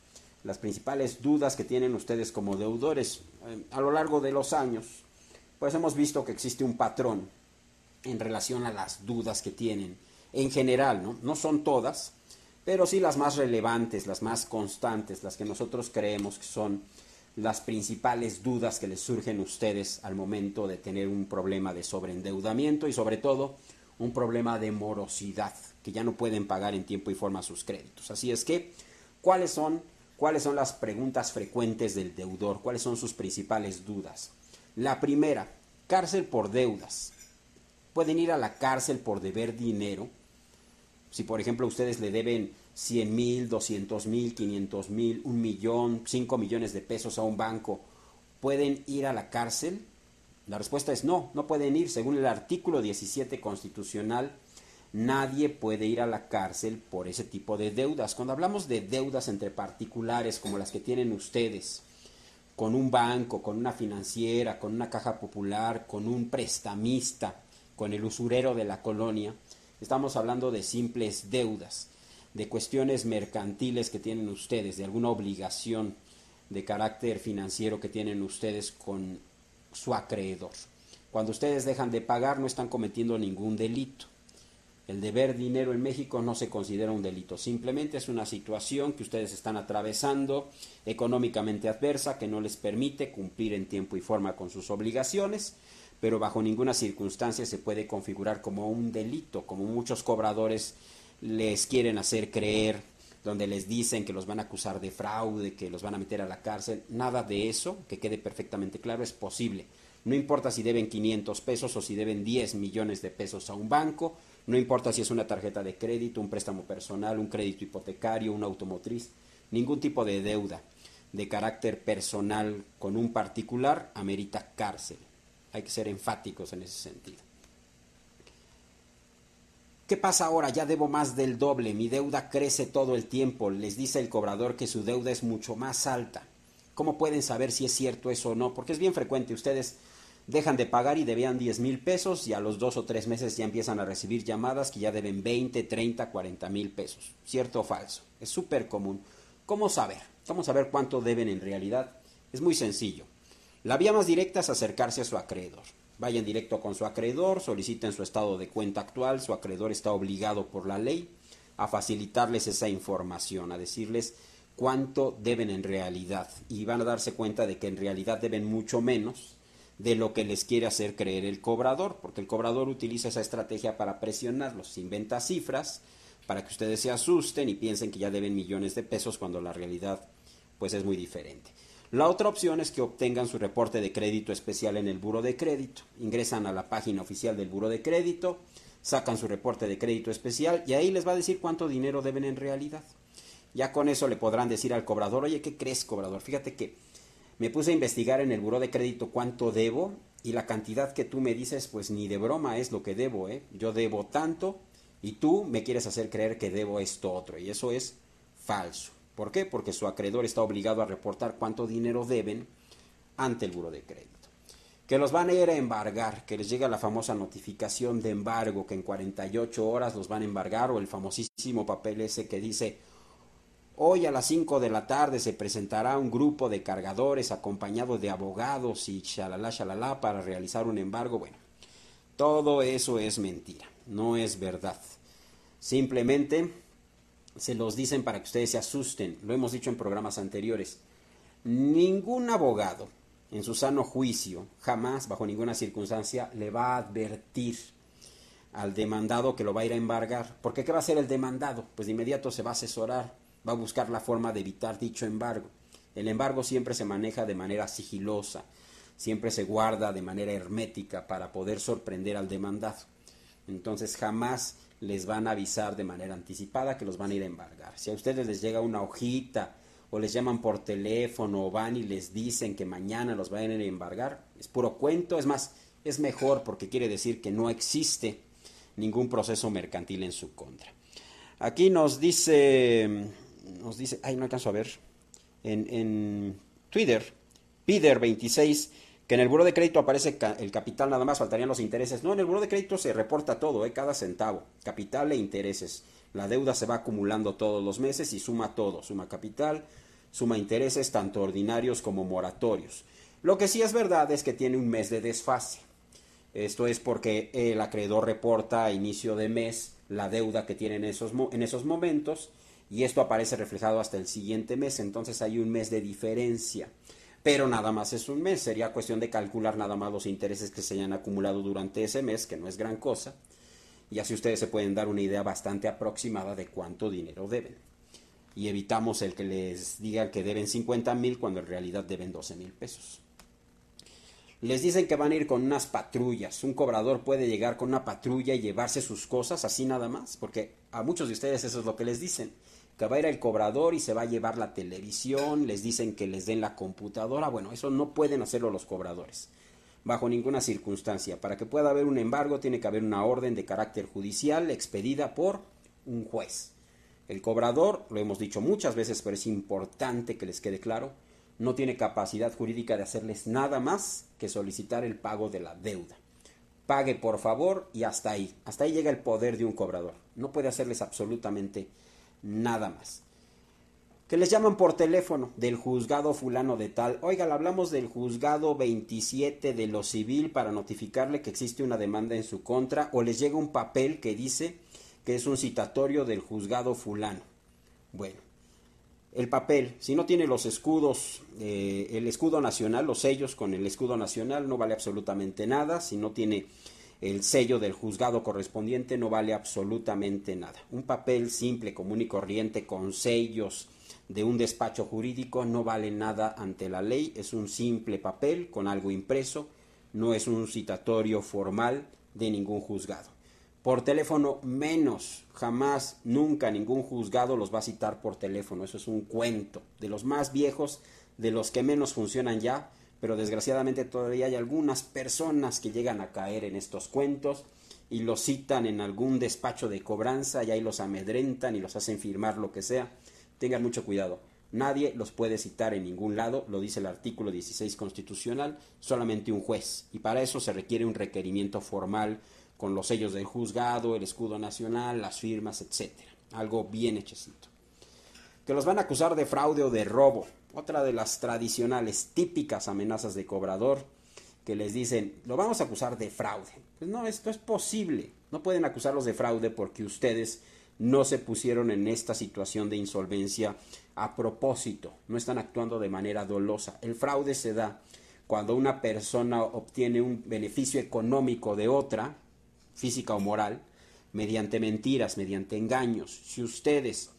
que tienen ustedes como deudores a lo largo de los años. Pues hemos visto que existe un patrón en relación a las dudas que tienen en general, ¿no? No son todas, pero sí las más relevantes, las más constantes, las que nosotros creemos que son las principales dudas que les surgen a ustedes al momento de tener un problema de sobreendeudamiento y sobre todo un problema de morosidad, que ya no pueden pagar en tiempo y forma sus créditos. Así es que, ¿cuáles son las preguntas frecuentes del deudor? ¿Cuáles son sus principales dudas? La primera, cárcel por deudas. Pueden ir a la cárcel por deber dinero. Si por ejemplo ustedes le deben 100,000, 200,000, 500,000, 1,000,000, 5 millones de pesos a un banco, ¿pueden ir a la cárcel? La respuesta es no, no pueden ir. Según el artículo 17 constitucional, nadie puede ir a la cárcel por ese tipo de deudas. Cuando hablamos de deudas entre particulares como las que tienen ustedes, con un banco, con una financiera, con una caja popular, con un prestamista, con el usurero de la colonia, estamos hablando de simples deudas, de cuestiones mercantiles que tienen ustedes, de alguna obligación de carácter financiero que tienen ustedes con su acreedor. Cuando ustedes dejan de pagar no están cometiendo ningún delito. El deber dinero en México no se considera un delito, simplemente es una situación que ustedes están atravesando económicamente adversa que no les permite cumplir en tiempo y forma con sus obligaciones, pero bajo ninguna circunstancia se puede configurar como un delito, como muchos cobradores les quieren hacer creer donde les dicen que los van a acusar de fraude, que los van a meter a la cárcel. Nada de eso, que quede perfectamente claro, es posible. No importa si deben 500 pesos o si deben 10 millones de pesos a un banco, no importa si es una tarjeta de crédito, un préstamo personal, un crédito hipotecario, una automotriz, ningún tipo de deuda de carácter personal con un particular amerita cárcel. Hay que ser enfáticos en ese sentido. ¿Qué pasa ahora? Ya debo más del doble, mi deuda crece todo el tiempo, les dice el cobrador que su deuda es mucho más alta. ¿Cómo pueden saber si es cierto eso o no? Porque es bien frecuente, ustedes dejan de pagar y debían 10,000 pesos y a los 2 o 3 meses ya empiezan a recibir llamadas que ya deben 20, 30, 40,000 pesos. ¿Cierto o falso? Es súper común. ¿Cómo saber? ¿Cómo saber cuánto deben en realidad? Es muy sencillo. La vía más directa es acercarse a su acreedor. Vayan directo con su acreedor, soliciten su estado de cuenta actual, su acreedor está obligado por la ley a facilitarles esa información, a decirles cuánto deben en realidad y van a darse cuenta de que en realidad deben mucho menos de lo que les quiere hacer creer el cobrador, porque el cobrador utiliza esa estrategia para presionarlos, inventa cifras para que ustedes se asusten y piensen que ya deben millones de pesos cuando la realidad pues es muy diferente. La otra opción es que obtengan su reporte de crédito especial en el Buró de Crédito. Ingresan a la página oficial del Buró de Crédito, sacan su reporte de crédito especial y ahí les va a decir cuánto dinero deben en realidad. Ya con eso le podrán decir al cobrador, oye, ¿qué crees, cobrador? Fíjate que me puse a investigar en el Buró de Crédito cuánto debo y la cantidad que tú me dices, pues ni de broma es lo que debo, ¿eh? Yo debo tanto y tú me quieres hacer creer que debo esto otro y eso es falso. ¿Por qué? Porque su acreedor está obligado a reportar cuánto dinero deben ante el Buró de Crédito. Que los van a ir a embargar, que les llega la famosa notificación de embargo, que en 48 horas los van a embargar, o el famosísimo papel ese que dice, hoy a las 5 de la tarde se presentará un grupo de cargadores acompañado de abogados y shalala para realizar un embargo. Bueno, todo eso es mentira, no es verdad. Simplemente se los dicen para que ustedes se asusten. Lo hemos dicho en programas anteriores. Ningún abogado, en su sano juicio, jamás, bajo ninguna circunstancia, le va a advertir al demandado que lo va a ir a embargar. Porque ¿qué va a hacer el demandado? Pues de inmediato se va a asesorar, va a buscar la forma de evitar dicho embargo. El embargo siempre se maneja de manera sigilosa, siempre se guarda de manera hermética para poder sorprender al demandado. Entonces jamás les van a avisar de manera anticipada que los van a ir a embargar. Si a ustedes les llega una hojita o les llaman por teléfono o van y les dicen que mañana los van a ir a embargar, es puro cuento. Es más, es mejor porque quiere decir que no existe ningún proceso mercantil en su contra. Aquí nos dice, ay, no alcanzo a ver, en Twitter, Pider26, que en el Buró de Crédito aparece el capital nada más, faltarían los intereses. No, en el Buró de Crédito se reporta todo, cada centavo, capital e intereses. La deuda se va acumulando todos los meses y suma todo, suma capital, suma intereses, tanto ordinarios como moratorios. Lo que sí es verdad es que tiene un mes de desfase. Esto es porque el acreedor reporta a inicio de mes la deuda que tiene en esos momentos y esto aparece reflejado hasta el siguiente mes, entonces hay un mes de diferencia. Pero nada más es un mes, sería cuestión de calcular nada más los intereses que se hayan acumulado durante ese mes, que no es gran cosa, y así ustedes se pueden dar una idea bastante aproximada de cuánto dinero deben. Y evitamos el que les digan que deben 50,000 cuando en realidad deben 12,000 pesos. Les dicen que van a ir con unas patrullas. Un cobrador puede llegar con una patrulla y llevarse sus cosas así nada más, porque a muchos de ustedes eso es lo que les dicen, que va a ir el cobrador y se va a llevar la televisión, les dicen que les den la computadora. Bueno, eso no pueden hacerlo los cobradores, bajo ninguna circunstancia. Para que pueda haber un embargo tiene que haber una orden de carácter judicial expedida por un juez. El cobrador, lo hemos dicho muchas veces, pero es importante que les quede claro, no tiene capacidad jurídica de hacerles nada más que solicitar el pago de la deuda. Pague por favor y hasta ahí llega el poder de un cobrador. No puede hacerles absolutamente nada más. Que les llaman por teléfono del juzgado fulano de tal. Oiga, le hablamos del juzgado 27 de lo civil para notificarle que existe una demanda en su contra, o les llega un papel que dice que es un citatorio del juzgado fulano. Bueno, el papel, si no tiene los escudos, el escudo nacional, los sellos con el escudo nacional, no vale absolutamente nada. Si no tiene el sello del juzgado correspondiente no vale absolutamente nada. Un papel simple, común y corriente con sellos de un despacho jurídico no vale nada ante la ley. Es un simple papel con algo impreso, no es un citatorio formal de ningún juzgado. Por teléfono menos, jamás, nunca ningún juzgado los va a citar por teléfono. Eso es un cuento de los más viejos, de los que menos funcionan ya, pero desgraciadamente todavía hay algunas personas que llegan a caer en estos cuentos y los citan en algún despacho de cobranza y ahí los amedrentan y los hacen firmar lo que sea. Tengan mucho cuidado. Nadie los puede citar en ningún lado, lo dice el artículo 16 constitucional, solamente un juez. Y para eso se requiere un requerimiento formal con los sellos del juzgado, el escudo nacional, las firmas, etcétera. Algo bien hechecito. Que los van a acusar de fraude o de robo. Otra de las tradicionales, típicas amenazas de cobrador, que les dicen, lo vamos a acusar de fraude. Pues no, esto es posible. No pueden acusarlos de fraude porque ustedes no se pusieron en esta situación de insolvencia a propósito. No están actuando de manera dolosa. El fraude se da cuando una persona obtiene un beneficio económico de otra, física o moral, mediante mentiras, mediante engaños. Si ustedes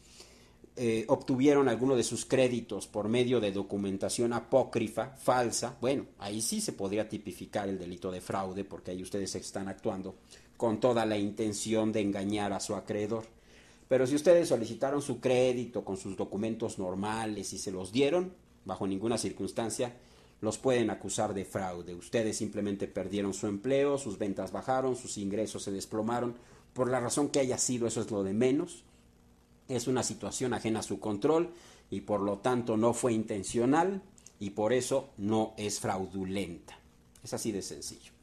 obtuvieron alguno de sus créditos por medio de documentación apócrifa, falsa, bueno, ahí sí se podría tipificar el delito de fraude, porque ahí ustedes están actuando con toda la intención de engañar a su acreedor. Pero si ustedes solicitaron su crédito con sus documentos normales y se los dieron, bajo ninguna circunstancia los pueden acusar de fraude. Ustedes simplemente perdieron su empleo, sus ventas bajaron, sus ingresos se desplomaron, por la razón que haya sido, eso es lo de menos. Es una situación ajena a su control y por lo tanto no fue intencional y por eso no es fraudulenta. Es así de sencillo.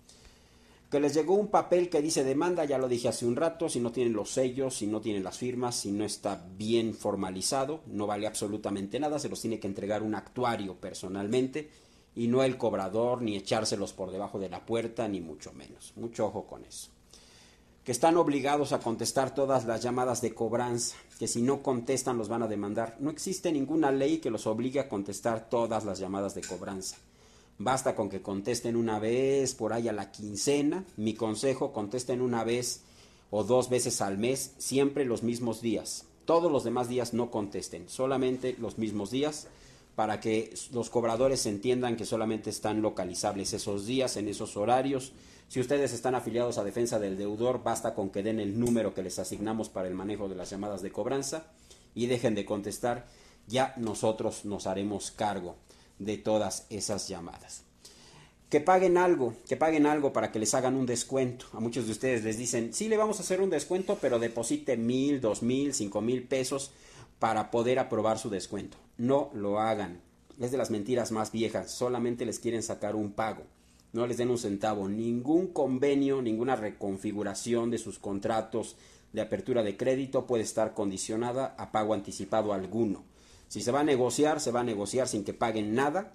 Que les llegó un papel que dice demanda, ya lo dije hace un rato, si no tienen los sellos, si no tienen las firmas, si no está bien formalizado, no vale absolutamente nada, se los tiene que entregar un actuario personalmente y no el cobrador, ni echárselos por debajo de la puerta, ni mucho menos. Mucho ojo con eso. Que están obligados a contestar todas las llamadas de cobranza, que si no contestan los van a demandar. No existe ninguna ley que los obligue a contestar todas las llamadas de cobranza. Basta con que contesten una vez por ahí a la quincena. Mi consejo, contesten una vez o 2 veces al mes, siempre los mismos días. Todos los demás días no contesten, solamente los mismos días, para que los cobradores entiendan que solamente están localizables esos días, en esos horarios. Si ustedes están afiliados a Defensa del Deudor, basta con que den el número que les asignamos para el manejo de las llamadas de cobranza y dejen de contestar. Ya nosotros nos haremos cargo de todas esas llamadas. Que paguen algo para que les hagan un descuento. A muchos de ustedes les dicen, sí, le vamos a hacer un descuento, pero deposite 1,000, 2,000, 5,000 pesos para poder aprobar su descuento. No lo hagan. Es de las mentiras más viejas. Solamente les quieren sacar un pago. No les den un centavo. Ningún convenio, ninguna reconfiguración de sus contratos de apertura de crédito puede estar condicionada a pago anticipado alguno. Si se va a negociar sin que paguen nada.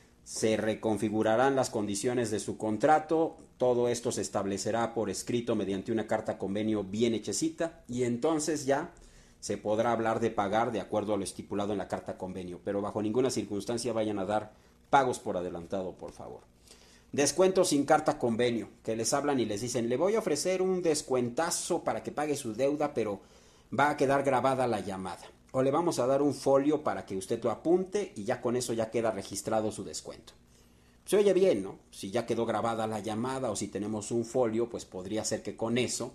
Se reconfigurarán las condiciones de su contrato. Todo esto se establecerá por escrito mediante una carta convenio bien hechecita. Y entonces ya se podrá hablar de pagar de acuerdo a lo estipulado en la carta convenio. Pero bajo ninguna circunstancia vayan a dar pagos por adelantado, por favor. Descuento sin carta convenio, que les hablan y les dicen, le voy a ofrecer un descuentazo para que pague su deuda, pero va a quedar grabada la llamada. O le vamos a dar un folio para que usted lo apunte y ya con eso ya queda registrado su descuento. Se oye bien, ¿no? Si ya quedó grabada la llamada o si tenemos un folio, pues podría ser que con eso,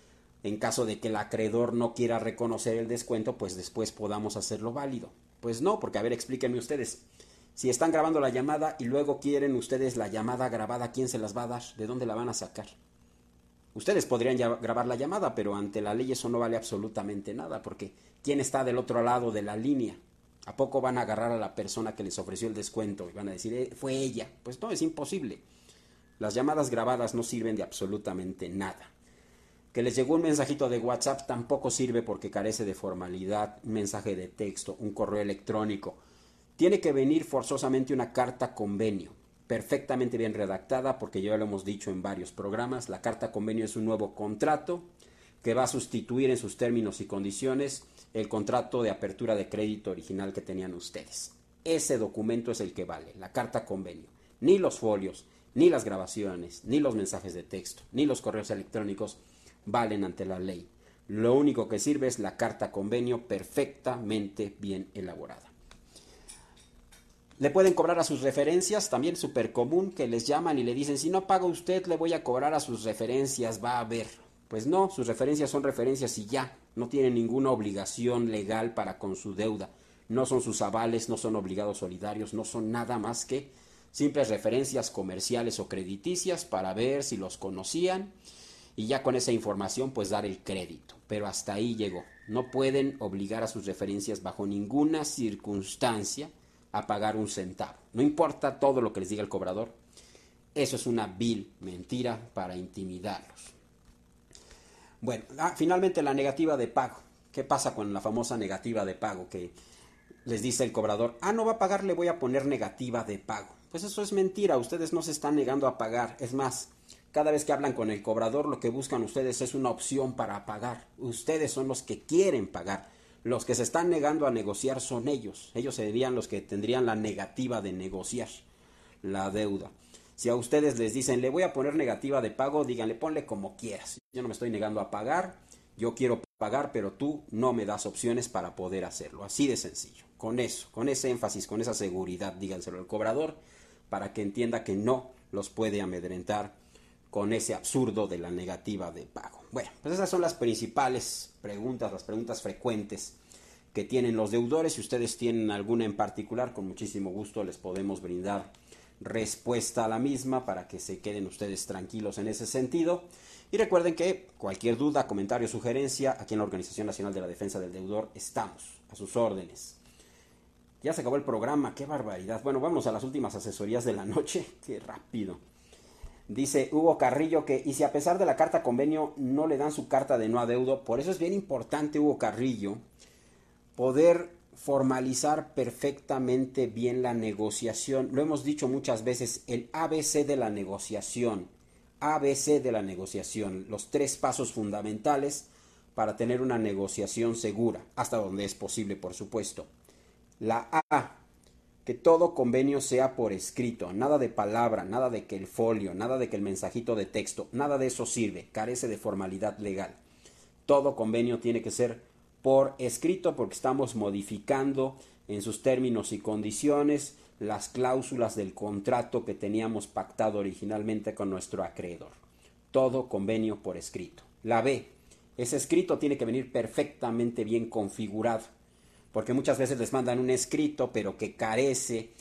en caso de que el acreedor no quiera reconocer el descuento, pues después podamos hacerlo válido. Pues no, porque a ver, explíquenme ustedes. Si están grabando la llamada y luego quieren ustedes la llamada grabada, ¿quién se las va a dar? ¿De dónde la van a sacar? Ustedes podrían ya grabar la llamada, pero ante la ley eso no vale absolutamente nada, porque ¿quién está del otro lado de la línea? ¿A poco van a agarrar a la persona que les ofreció el descuento y van a decir, fue ella? Pues no, es imposible. Las llamadas grabadas no sirven de absolutamente nada. Que les llegó un mensajito de WhatsApp tampoco sirve porque carece de formalidad, un mensaje de texto, un correo electrónico. Tiene que venir forzosamente una carta convenio, perfectamente bien redactada, porque ya lo hemos dicho en varios programas, la carta convenio es un nuevo contrato que va a sustituir en sus términos y condiciones el contrato de apertura de crédito original que tenían ustedes. Ese documento es el que vale, la carta convenio. Ni los folios, Ni las grabaciones, ni los mensajes de texto, ni los correos electrónicos valen ante la ley. Lo único que sirve es la carta convenio perfectamente bien elaborada. Le pueden cobrar a sus referencias, también súper común que les llaman y le dicen, si no paga usted, le voy a cobrar a sus referencias, va a ver. Pues no, sus referencias son referencias y ya, no tienen ninguna obligación legal para con su deuda. No son sus avales, no son obligados solidarios, no son nada más que simples referencias comerciales o crediticias para ver si los conocían y ya con esa información pues dar el crédito. Pero hasta ahí llegó. No pueden obligar a sus referencias bajo ninguna circunstancia a pagar un centavo. No importa todo lo que les diga el cobrador. Eso es una vil mentira para intimidarlos. Bueno, finalmente la negativa de pago. ¿Qué pasa con la famosa negativa de pago? Que les dice el cobrador, no va a pagar, le voy a poner negativa de pago. Pues eso es mentira, ustedes no se están negando a pagar. Es más, cada vez que hablan con el cobrador, lo que buscan ustedes es una opción para pagar. Ustedes son los que quieren pagar. Los que se están negando a negociar son ellos. Ellos serían los que tendrían la negativa de negociar la deuda. Si a ustedes les dicen, le voy a poner negativa de pago, díganle, ponle como quieras. Yo no me estoy negando a pagar, yo quiero pagar, pero tú no me das opciones para poder hacerlo. Así de sencillo. Con eso, con ese énfasis, con esa seguridad, díganselo al cobrador para que entienda que no los puede amedrentar con ese absurdo de la negativa de pago. Bueno, pues esas son las principales preguntas, las preguntas frecuentes que tienen los deudores. Si ustedes tienen alguna en particular, con muchísimo gusto les podemos brindar respuesta a la misma para que se queden ustedes tranquilos en ese sentido. Y recuerden que cualquier duda, comentario, sugerencia, aquí en la Organización Nacional de la Defensa del Deudor estamos a sus órdenes. Ya se acabó el programa, qué barbaridad. Bueno, vamos a las últimas asesorías de la noche, qué rápido. Dice Hugo Carrillo que, y si a pesar de la carta convenio no le dan su carta de no adeudo, por eso es bien importante, Hugo Carrillo, poder formalizar perfectamente bien la negociación. Lo hemos dicho muchas veces, el ABC de la negociación. ABC de la negociación, los 3 pasos fundamentales para tener una negociación segura, hasta donde es posible, por supuesto. La A, que todo convenio sea por escrito, nada de palabra, nada de que el folio, nada de que el mensajito de texto, nada de eso sirve, carece de formalidad legal. Todo convenio tiene que ser por escrito porque estamos modificando en sus términos y condiciones las cláusulas del contrato que teníamos pactado originalmente con nuestro acreedor. Todo convenio por escrito. La B, ese escrito tiene que venir perfectamente bien configurado, porque muchas veces les mandan un escrito pero que carece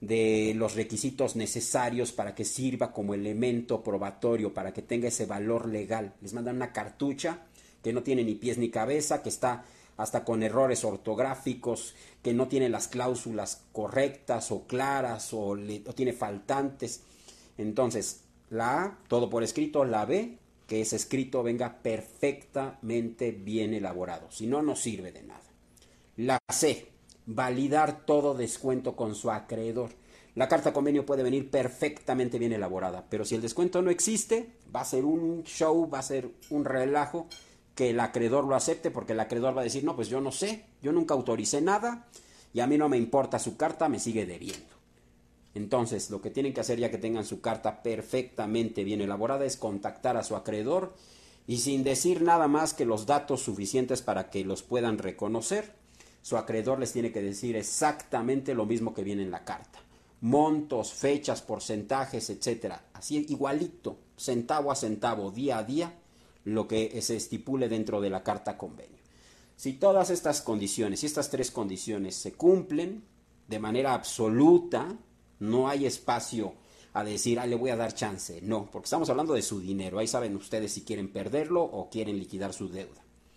de los requisitos necesarios para que sirva como elemento probatorio, para que tenga ese valor legal. Les mandan una cartucha que no tiene ni pies ni cabeza, que está hasta con errores ortográficos, que no tiene las cláusulas correctas o claras o tiene faltantes. Entonces, la A, todo por escrito. La B, que ese escrito venga perfectamente bien elaborado. Si no, no sirve de nada. La C, validar todo descuento con su acreedor. La carta convenio puede venir perfectamente bien elaborada, pero si el descuento no existe, va a ser un show, va a ser un relajo que el acreedor lo acepte, porque el acreedor va a decir, no, pues yo no sé, yo nunca autoricé nada y a mí no me importa su carta, me sigue debiendo. Entonces, lo que tienen que hacer ya que tengan su carta perfectamente bien elaborada es contactar a su acreedor y sin decir nada más que los datos suficientes para que los puedan reconocer, su acreedor les tiene que decir exactamente lo mismo que viene en la carta. Montos, fechas, porcentajes, etcétera. Así igualito, centavo a centavo, día a día, lo que se estipule dentro de la carta convenio. Si todas estas condiciones, si estas 3 condiciones se cumplen de manera absoluta, no hay espacio a decir, le voy a dar chance. No, porque estamos hablando de su dinero. Ahí saben ustedes si quieren perderlo o quieren liquidar su deuda.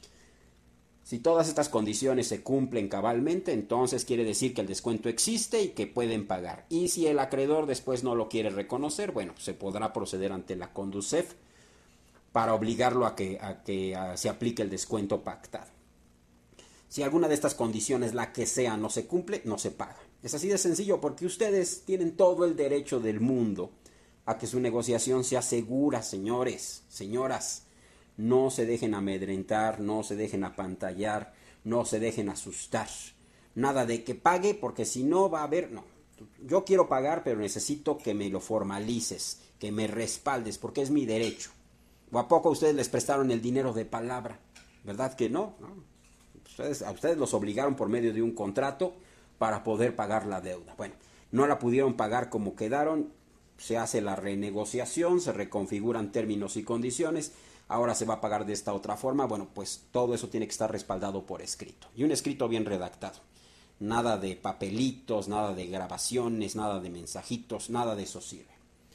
Si todas estas condiciones se cumplen cabalmente, entonces quiere decir que el descuento existe y que pueden pagar. Y si el acreedor después no lo quiere reconocer, bueno, se podrá proceder ante la Conducef para obligarlo a que se aplique el descuento pactado. Si alguna de estas condiciones, la que sea, no se cumple, no se paga. Es así de sencillo, porque ustedes tienen todo el derecho del mundo a que su negociación sea segura, señores, señoras. No se dejen amedrentar, no se dejen apantallar, no se dejen asustar. Nada de que pague, porque si no va a haber, no. Yo quiero pagar, pero necesito que me lo formalices. que me respaldes, porque es mi derecho. ¿O a poco ustedes les prestaron el dinero de palabra? ¿Verdad que no? ¿No? A ustedes los obligaron por medio de un contrato para poder pagar la deuda. Bueno, no la pudieron pagar como quedaron, se hace la renegociación, se reconfiguran términos y condiciones, ahora se va a pagar de esta otra forma. Bueno, pues todo eso tiene que estar respaldado por escrito, y un escrito bien redactado. Nada de papelitos, nada de grabaciones, nada de mensajitos, nada de eso sirve.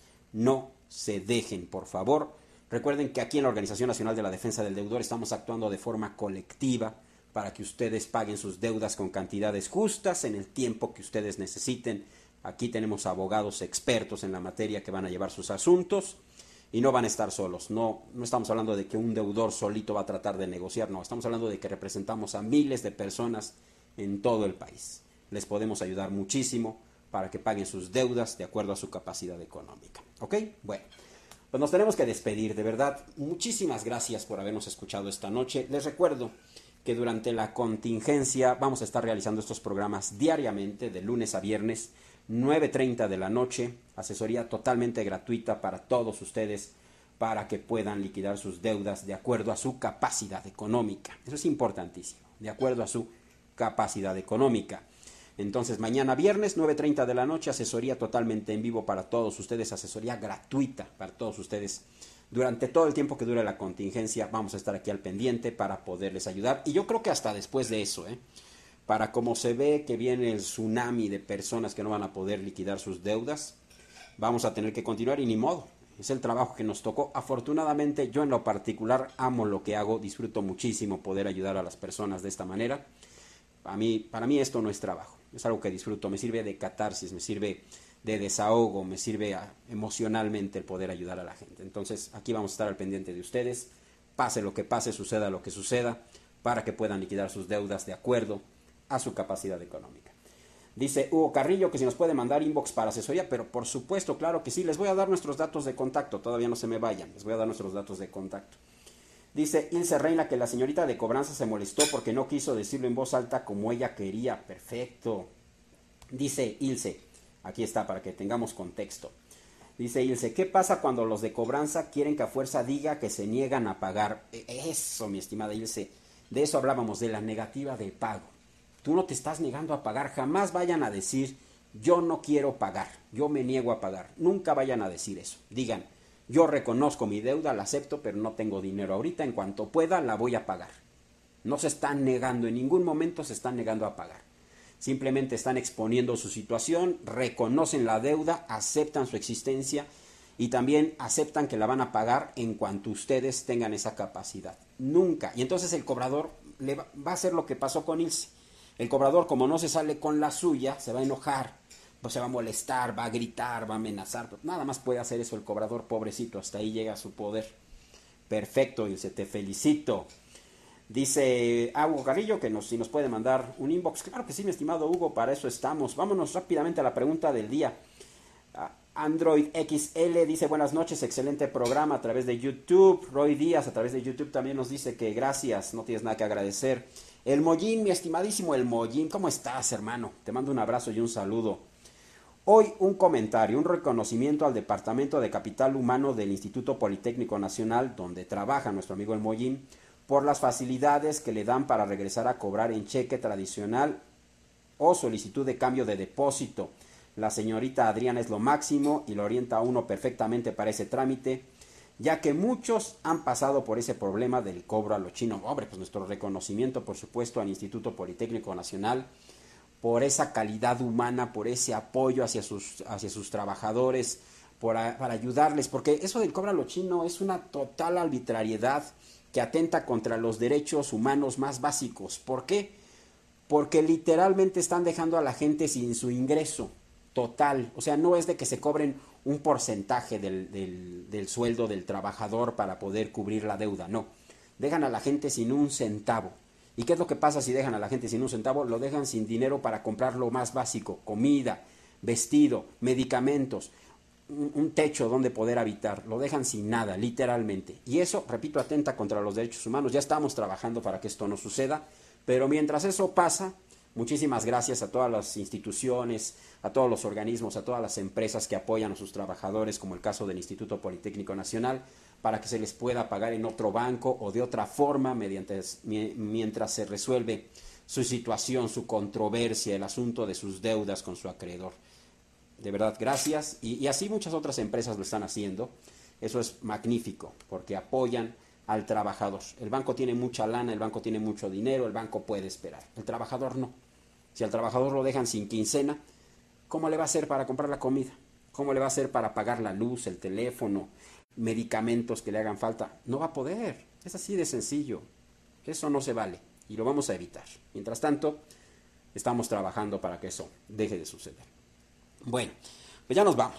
No se dejen, por favor. Recuerden que aquí en la Organización Nacional de la Defensa del Deudor estamos actuando de forma colectiva para que ustedes paguen sus deudas con cantidades justas en el tiempo que ustedes necesiten. Aquí tenemos abogados expertos en la materia que van a llevar sus asuntos y no van a estar solos. No estamos hablando de que un deudor solito va a tratar de negociar, no, estamos hablando de que representamos a miles de personas en todo el país. Les podemos ayudar muchísimo para que paguen sus deudas de acuerdo a su capacidad económica. ¿Ok? Bueno, pues nos tenemos que despedir, de verdad. Muchísimas gracias por habernos escuchado esta noche. Les recuerdo que durante la contingencia vamos a estar realizando estos programas diariamente, de lunes a viernes, 9:30 de la noche, asesoría totalmente gratuita para todos ustedes, para que puedan liquidar sus deudas de acuerdo a su capacidad económica. Eso es importantísimo, de acuerdo a su capacidad económica. Entonces, mañana viernes, 9:30 de la noche, asesoría totalmente en vivo para todos ustedes, asesoría gratuita para todos ustedes. Durante todo el tiempo que dure la contingencia vamos a estar aquí al pendiente para poderles ayudar. Y yo creo que hasta después de eso, para como se ve que viene el tsunami de personas que no van a poder liquidar sus deudas, vamos a tener que continuar y ni modo. Es el trabajo que nos tocó. Afortunadamente, yo en lo particular amo lo que hago, disfruto muchísimo poder ayudar a las personas de esta manera. Para mí esto no es trabajo, es algo que disfruto, me sirve de catarsis, me sirve de desahogo, me sirve emocionalmente el poder ayudar a la gente. Entonces aquí vamos a estar al pendiente de ustedes, pase lo que pase, suceda lo que suceda, para que puedan liquidar sus deudas de acuerdo a su capacidad económica. Dice Hugo Carrillo que si nos puede mandar inbox para asesoría, pero por supuesto, claro que sí, les voy a dar nuestros datos de contacto, todavía no se me vayan, les voy a dar nuestros datos de contacto. Dice Ilse Reina que la señorita de cobranza se molestó porque no quiso decirlo en voz alta como ella quería. Perfecto. Dice Ilse, aquí está para que tengamos contexto. Dice Ilse, ¿qué pasa cuando los de cobranza quieren que a fuerza diga que se niegan a pagar? Eso, mi estimada Ilse, de eso hablábamos, de la negativa de pago. Tú no te estás negando a pagar, jamás vayan a decir yo no quiero pagar, yo me niego a pagar. Nunca vayan a decir eso. Digan, yo reconozco mi deuda, la acepto, pero no tengo dinero ahorita, en cuanto pueda la voy a pagar. No se están negando, en ningún momento se están negando a pagar. Simplemente están exponiendo su situación, reconocen la deuda, aceptan su existencia y también aceptan que la van a pagar en cuanto ustedes tengan esa capacidad. Nunca. Y entonces el cobrador va a hacer lo que pasó con Ilse. El cobrador, como no se sale con la suya, se va a enojar, pues se va a molestar, va a gritar, va a amenazar. Nada más puede hacer eso el cobrador, pobrecito, hasta ahí llega su poder. Perfecto, Ilse, te felicito. Dice Hugo Carrillo que si nos puede mandar un inbox. Claro que sí, mi estimado Hugo, para eso estamos. Vámonos rápidamente a la pregunta del día. Android XL dice buenas noches, excelente programa a través de YouTube. Roy Díaz a través de YouTube también nos dice que gracias, no tienes nada que agradecer. El Mollín, mi estimadísimo El Mollín, ¿cómo estás, hermano? Te mando un abrazo y un saludo. Hoy un comentario, un reconocimiento al Departamento de Capital Humano del Instituto Politécnico Nacional, donde trabaja nuestro amigo El Mollín, por las facilidades que le dan para regresar a cobrar en cheque tradicional o solicitud de cambio de depósito. La señorita Adriana es lo máximo y lo orienta a uno perfectamente para ese trámite, ya que muchos han pasado por ese problema del cobro a lo chino. Hombre, pues nuestro reconocimiento, por supuesto, al Instituto Politécnico Nacional, por esa calidad humana, por ese apoyo hacia sus trabajadores, para ayudarles, porque eso del cobro a lo chino es una total arbitrariedad que atenta contra los derechos humanos más básicos. ¿Por qué? Porque literalmente están dejando a la gente sin su ingreso total. O sea, no es de que se cobren un porcentaje del sueldo del trabajador para poder cubrir la deuda, no. Dejan a la gente sin un centavo. ¿Y qué es lo que pasa si dejan a la gente sin un centavo? Lo dejan sin dinero para comprar lo más básico, comida, vestido, medicamentos, un techo donde poder habitar. Lo dejan sin nada, literalmente. Y eso, repito, atenta contra los derechos humanos. Ya estamos trabajando para que esto no suceda, pero mientras eso pasa, Muchísimas gracias a todas las instituciones, a todos los organismos, a todas las empresas que apoyan a sus trabajadores, como el caso del Instituto Politécnico Nacional, para que se les pueda pagar en otro banco o de otra forma mientras se resuelve su situación, su controversia, el asunto de sus deudas con su acreedor. De verdad, gracias. Y así muchas otras empresas lo están haciendo. Eso es magnífico, porque apoyan al trabajador. El banco tiene mucha lana, el banco tiene mucho dinero, el banco puede esperar. El trabajador no. Si al trabajador lo dejan sin quincena, ¿cómo le va a hacer para comprar la comida? ¿Cómo le va a hacer para pagar la luz, el teléfono, medicamentos que le hagan falta? No va a poder. Es así de sencillo. Eso no se vale y lo vamos a evitar. Mientras tanto, estamos trabajando para que eso deje de suceder. Bueno, pues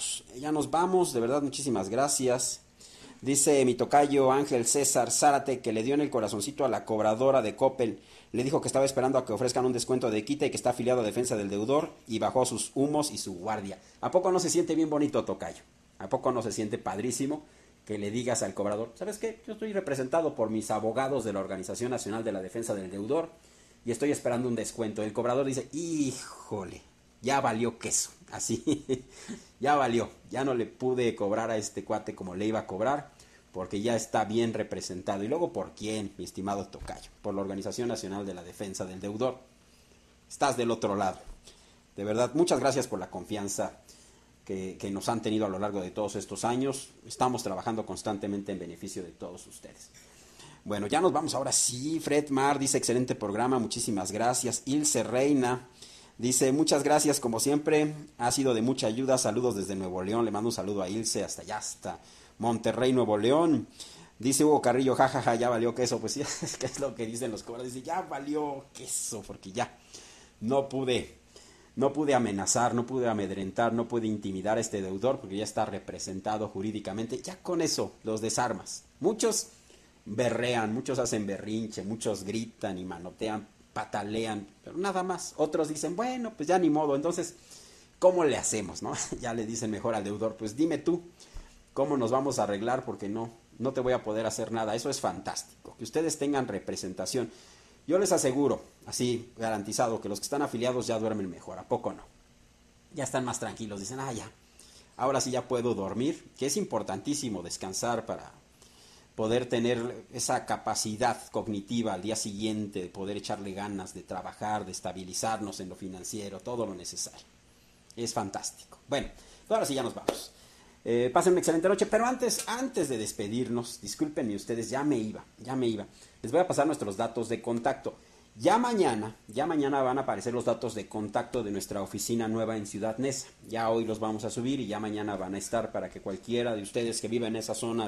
ya nos vamos, de verdad muchísimas gracias. Dice mi tocayo Ángel César Zárate que le dio en el corazoncito a la cobradora de Coppel, le dijo que estaba esperando a que ofrezcan un descuento de quita y que está afiliado a Defensa del Deudor y bajó sus humos y su guardia. ¿A poco no se siente bien bonito, tocayo? ¿A poco no se siente padrísimo que le digas al cobrador, ¿sabes qué? Yo estoy representado por mis abogados de la Organización Nacional de la Defensa del Deudor y estoy esperando un descuento? El cobrador dice, híjole, ya valió queso, así, ya valió, ya no le pude cobrar a este cuate como le iba a cobrar, porque ya está bien representado. ¿Y luego por quién, mi estimado tocayo? Por la Organización Nacional de la Defensa del Deudor. Estás del otro lado. De verdad, muchas gracias por la confianza que nos han tenido a lo largo de todos estos años. Estamos trabajando constantemente en beneficio de todos ustedes. Bueno, ya nos vamos ahora sí. Fred Mar dice, excelente programa, muchísimas gracias. Ilse Reina dice, muchas gracias como siempre, ha sido de mucha ayuda, saludos desde Nuevo León. Le mando un saludo a Ilse hasta allá, hasta Monterrey, Nuevo León. Dice Hugo Carrillo, jajaja, ya valió queso. Pues sí, que es lo que dicen los cobradores. Dice, ya valió queso, porque ya no pude amenazar, no pude amedrentar, no pude intimidar a este deudor, porque ya está representado jurídicamente. Ya con eso los desarmas. Muchos berrean, muchos hacen berrinche, muchos gritan y manotean, patalean, pero nada más. Otros dicen, bueno, pues ya ni modo. Entonces, ¿cómo le hacemos, no? Ya le dicen mejor al deudor, pues dime tú, ¿cómo nos vamos a arreglar? Porque no te voy a poder hacer nada. Eso es fantástico, que ustedes tengan representación. Yo les aseguro, así garantizado, que los que están afiliados ya duermen mejor. ¿A poco no? Ya están más tranquilos, dicen, ya, ahora sí ya puedo dormir, que es importantísimo descansar para poder tener esa capacidad cognitiva al día siguiente, de poder echarle ganas, de trabajar, de estabilizarnos en lo financiero, todo lo necesario. Es fantástico. Bueno, ahora sí ya nos vamos. Pasen una excelente noche, pero antes de despedirnos, discúlpenme ustedes, ya me iba. Les voy a pasar nuestros datos de contacto. Ya mañana van a aparecer los datos de contacto de nuestra oficina nueva en Ciudad Neza. Ya hoy los vamos a subir y ya mañana van a estar para que cualquiera de ustedes que viva en esa zona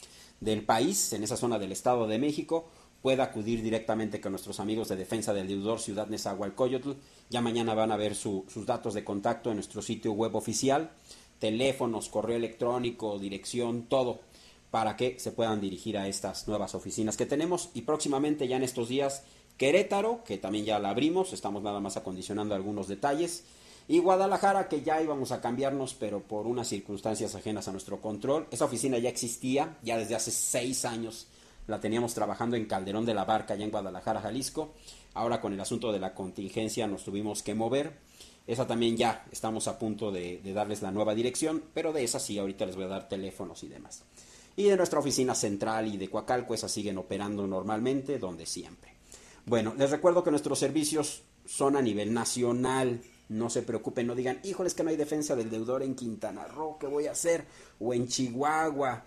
del país, en esa zona del Estado de México, pueda acudir directamente con nuestros amigos de Defensa del Deudor Ciudad Nezahualcóyotl. Ya mañana van a ver sus datos de contacto en nuestro sitio web oficial, teléfonos, correo electrónico, dirección, todo, para que se puedan dirigir a estas nuevas oficinas que tenemos. Y próximamente, ya en estos días, Querétaro, que también ya la abrimos, estamos nada más acondicionando algunos detalles, y Guadalajara, que ya íbamos a cambiarnos, pero por unas circunstancias ajenas a nuestro control. Esa oficina ya existía, ya desde hace 6 años la teníamos trabajando en Calderón de la Barca, allá en Guadalajara, Jalisco. Ahora con el asunto de la contingencia nos tuvimos que mover. Esa también ya estamos a punto de darles la nueva dirección, pero de esa sí, ahorita les voy a dar teléfonos y demás. Y de nuestra oficina central y de Coacalco, esas siguen operando normalmente, donde siempre. Bueno, les recuerdo que nuestros servicios son a nivel nacional. No se preocupen, no digan, híjole, es que no hay defensa del deudor en Quintana Roo, ¿qué voy a hacer? O en Chihuahua,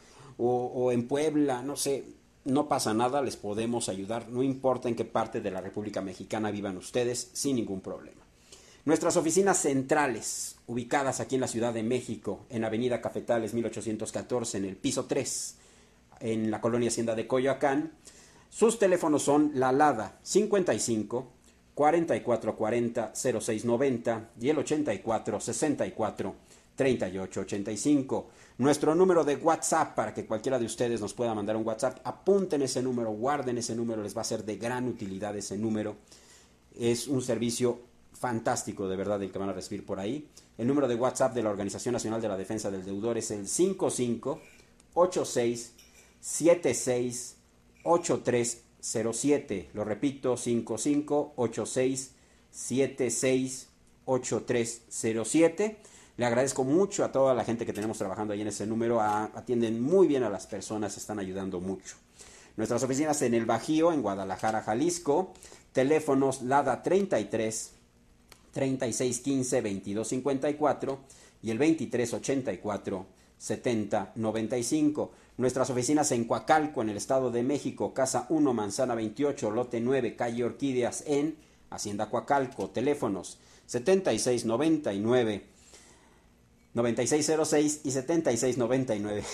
o en Puebla, no sé. No pasa nada, les podemos ayudar, no importa en qué parte de la República Mexicana vivan ustedes, sin ningún problema. Nuestras oficinas centrales, ubicadas aquí en la Ciudad de México, en Avenida Cafetales 1814, en el piso 3, en la colonia Hacienda de Coyoacán. Sus teléfonos son la alada 55 4440 0690 y el 84 64 38 85. Nuestro número de WhatsApp, para que cualquiera de ustedes nos pueda mandar un WhatsApp, apunten ese número, guarden ese número, les va a ser de gran utilidad ese número. Es un servicio fantástico, de verdad, el que van a recibir por ahí. El número de WhatsApp de la Organización Nacional de la Defensa del Deudor es el 5586768307. Lo repito, 5586 768307. Le agradezco mucho a toda la gente que tenemos trabajando ahí en ese número. Atienden muy bien a las personas, están ayudando mucho. Nuestras oficinas en el Bajío, en Guadalajara, Jalisco. Teléfonos LADA 33 3615 2254 y el 2384 7095. Nuestras oficinas en Coacalco, en el Estado de México, Casa 1, Manzana 28, Lote 9, Calle Orquídeas, en Hacienda Coacalco. Teléfonos 7699 9606 y 7699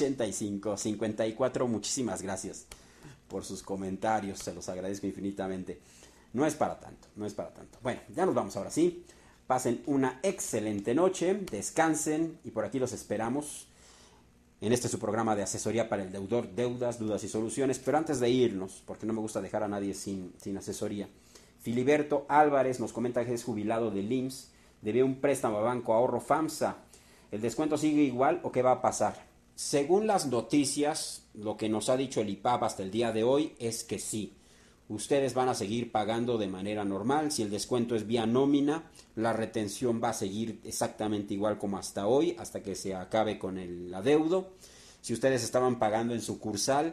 8554. Muchísimas gracias por sus comentarios, se los agradezco infinitamente. No es para tanto, no es para tanto. Bueno, ya nos vamos ahora sí. Pasen una excelente noche, descansen y por aquí los esperamos en este su programa de asesoría para el deudor, deudas, dudas y soluciones. Pero antes de irnos, porque no me gusta dejar a nadie sin asesoría, Filiberto Álvarez nos comenta que es jubilado del IMSS, debe un préstamo a Banco Ahorro FAMSA. ¿El descuento sigue igual o qué va a pasar? Según las noticias, lo que nos ha dicho el IPAB hasta el día de hoy es que sí. Ustedes van a seguir pagando de manera normal. Si el descuento es vía nómina, la retención va a seguir exactamente igual como hasta hoy, hasta que se acabe con el adeudo. Si ustedes estaban pagando en sucursal,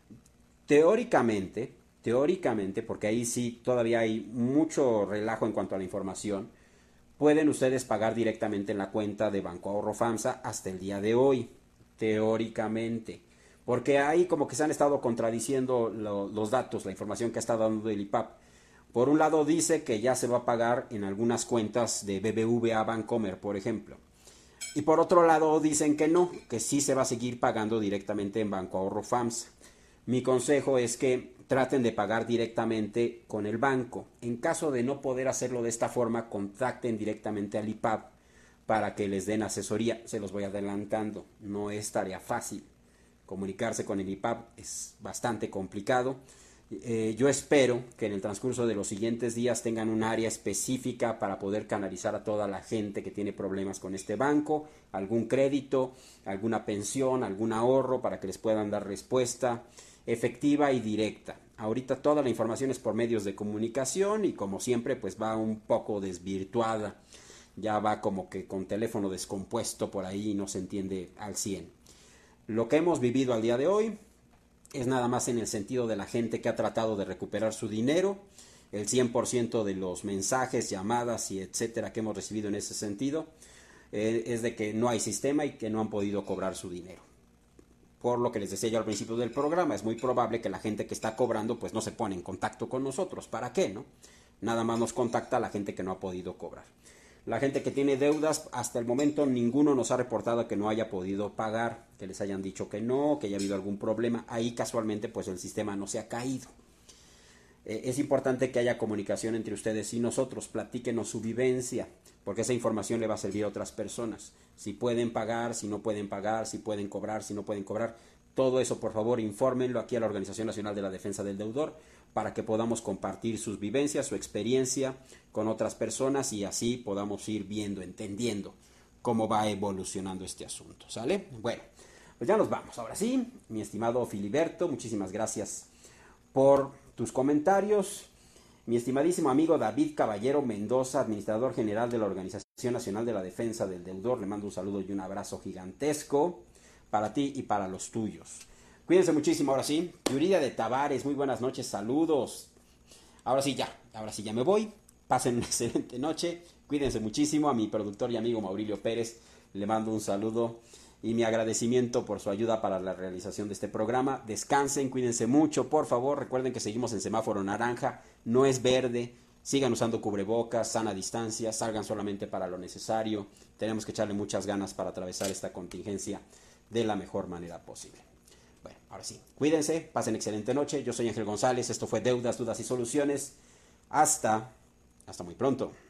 teóricamente, porque ahí sí todavía hay mucho relajo en cuanto a la información, pueden ustedes pagar directamente en la cuenta de Banco Ahorro FAMSA hasta el día de hoy, teóricamente. Porque ahí como que se han estado contradiciendo los datos, la información que ha estado dando el IPAB. Por un lado dice que ya se va a pagar en algunas cuentas de BBVA Bancomer, por ejemplo. Y por otro lado dicen que no, que sí se va a seguir pagando directamente en Banco Ahorro FAMSA. Mi consejo es que traten de pagar directamente con el banco. En caso de no poder hacerlo de esta forma, contacten directamente al IPAB para que les den asesoría. Se los voy adelantando, no es tarea fácil. Comunicarse con el IPAB es bastante complicado. Yo espero que en el transcurso de los siguientes días tengan un área específica para poder canalizar a toda la gente que tiene problemas con este banco, algún crédito, alguna pensión, algún ahorro, para que les puedan dar respuesta efectiva y directa. Ahorita toda la información es por medios de comunicación y como siempre pues va un poco desvirtuada. Ya va como que con teléfono descompuesto por ahí y no se entiende al 100. Lo que hemos vivido al día de hoy es nada más en el sentido de la gente que ha tratado de recuperar su dinero. El 100% de los mensajes, llamadas y etcétera que hemos recibido en ese sentido es de que no hay sistema y que no han podido cobrar su dinero. Por lo que les decía yo al principio del programa, es muy probable que la gente que está cobrando pues no se pone en contacto con nosotros. ¿Para qué, no? Nada más nos contacta la gente que no ha podido cobrar. La gente que tiene deudas, hasta el momento ninguno nos ha reportado que no haya podido pagar, que les hayan dicho que no, que haya habido algún problema. Ahí casualmente pues el sistema no se ha caído. Es importante que haya comunicación entre ustedes y nosotros. Platíquenos su vivencia, porque esa información le va a servir a otras personas. Si pueden pagar, si no pueden pagar, si pueden cobrar, si no pueden cobrar. Todo eso, por favor, infórmenlo aquí a la Organización Nacional de la Defensa del Deudor para que podamos compartir sus vivencias, su experiencia con otras personas y así podamos ir viendo, entendiendo cómo va evolucionando este asunto. ¿Sale? Bueno, pues ya nos vamos. Ahora sí, mi estimado Filiberto, muchísimas gracias por tus comentarios. Mi estimadísimo amigo David Caballero Mendoza, administrador general de la Organización Nacional de la Defensa del Deudor, le mando un saludo y un abrazo gigantesco para ti y para los tuyos. Cuídense muchísimo, ahora sí. Yuridia de Tavares, muy buenas noches, saludos. Ahora sí ya me voy. Pasen una excelente noche. Cuídense muchísimo. A mi productor y amigo Maurilio Pérez le mando un saludo y mi agradecimiento por su ayuda para la realización de este programa. Descansen, cuídense mucho, por favor. Recuerden que seguimos en semáforo naranja, no es verde. Sigan usando cubrebocas, sana distancia, salgan solamente para lo necesario. Tenemos que echarle muchas ganas para atravesar esta contingencia de la mejor manera posible. Bueno, ahora sí, cuídense, pasen excelente noche. Yo soy Ángel González, esto fue Deudas, Dudas y Soluciones. Hasta muy pronto.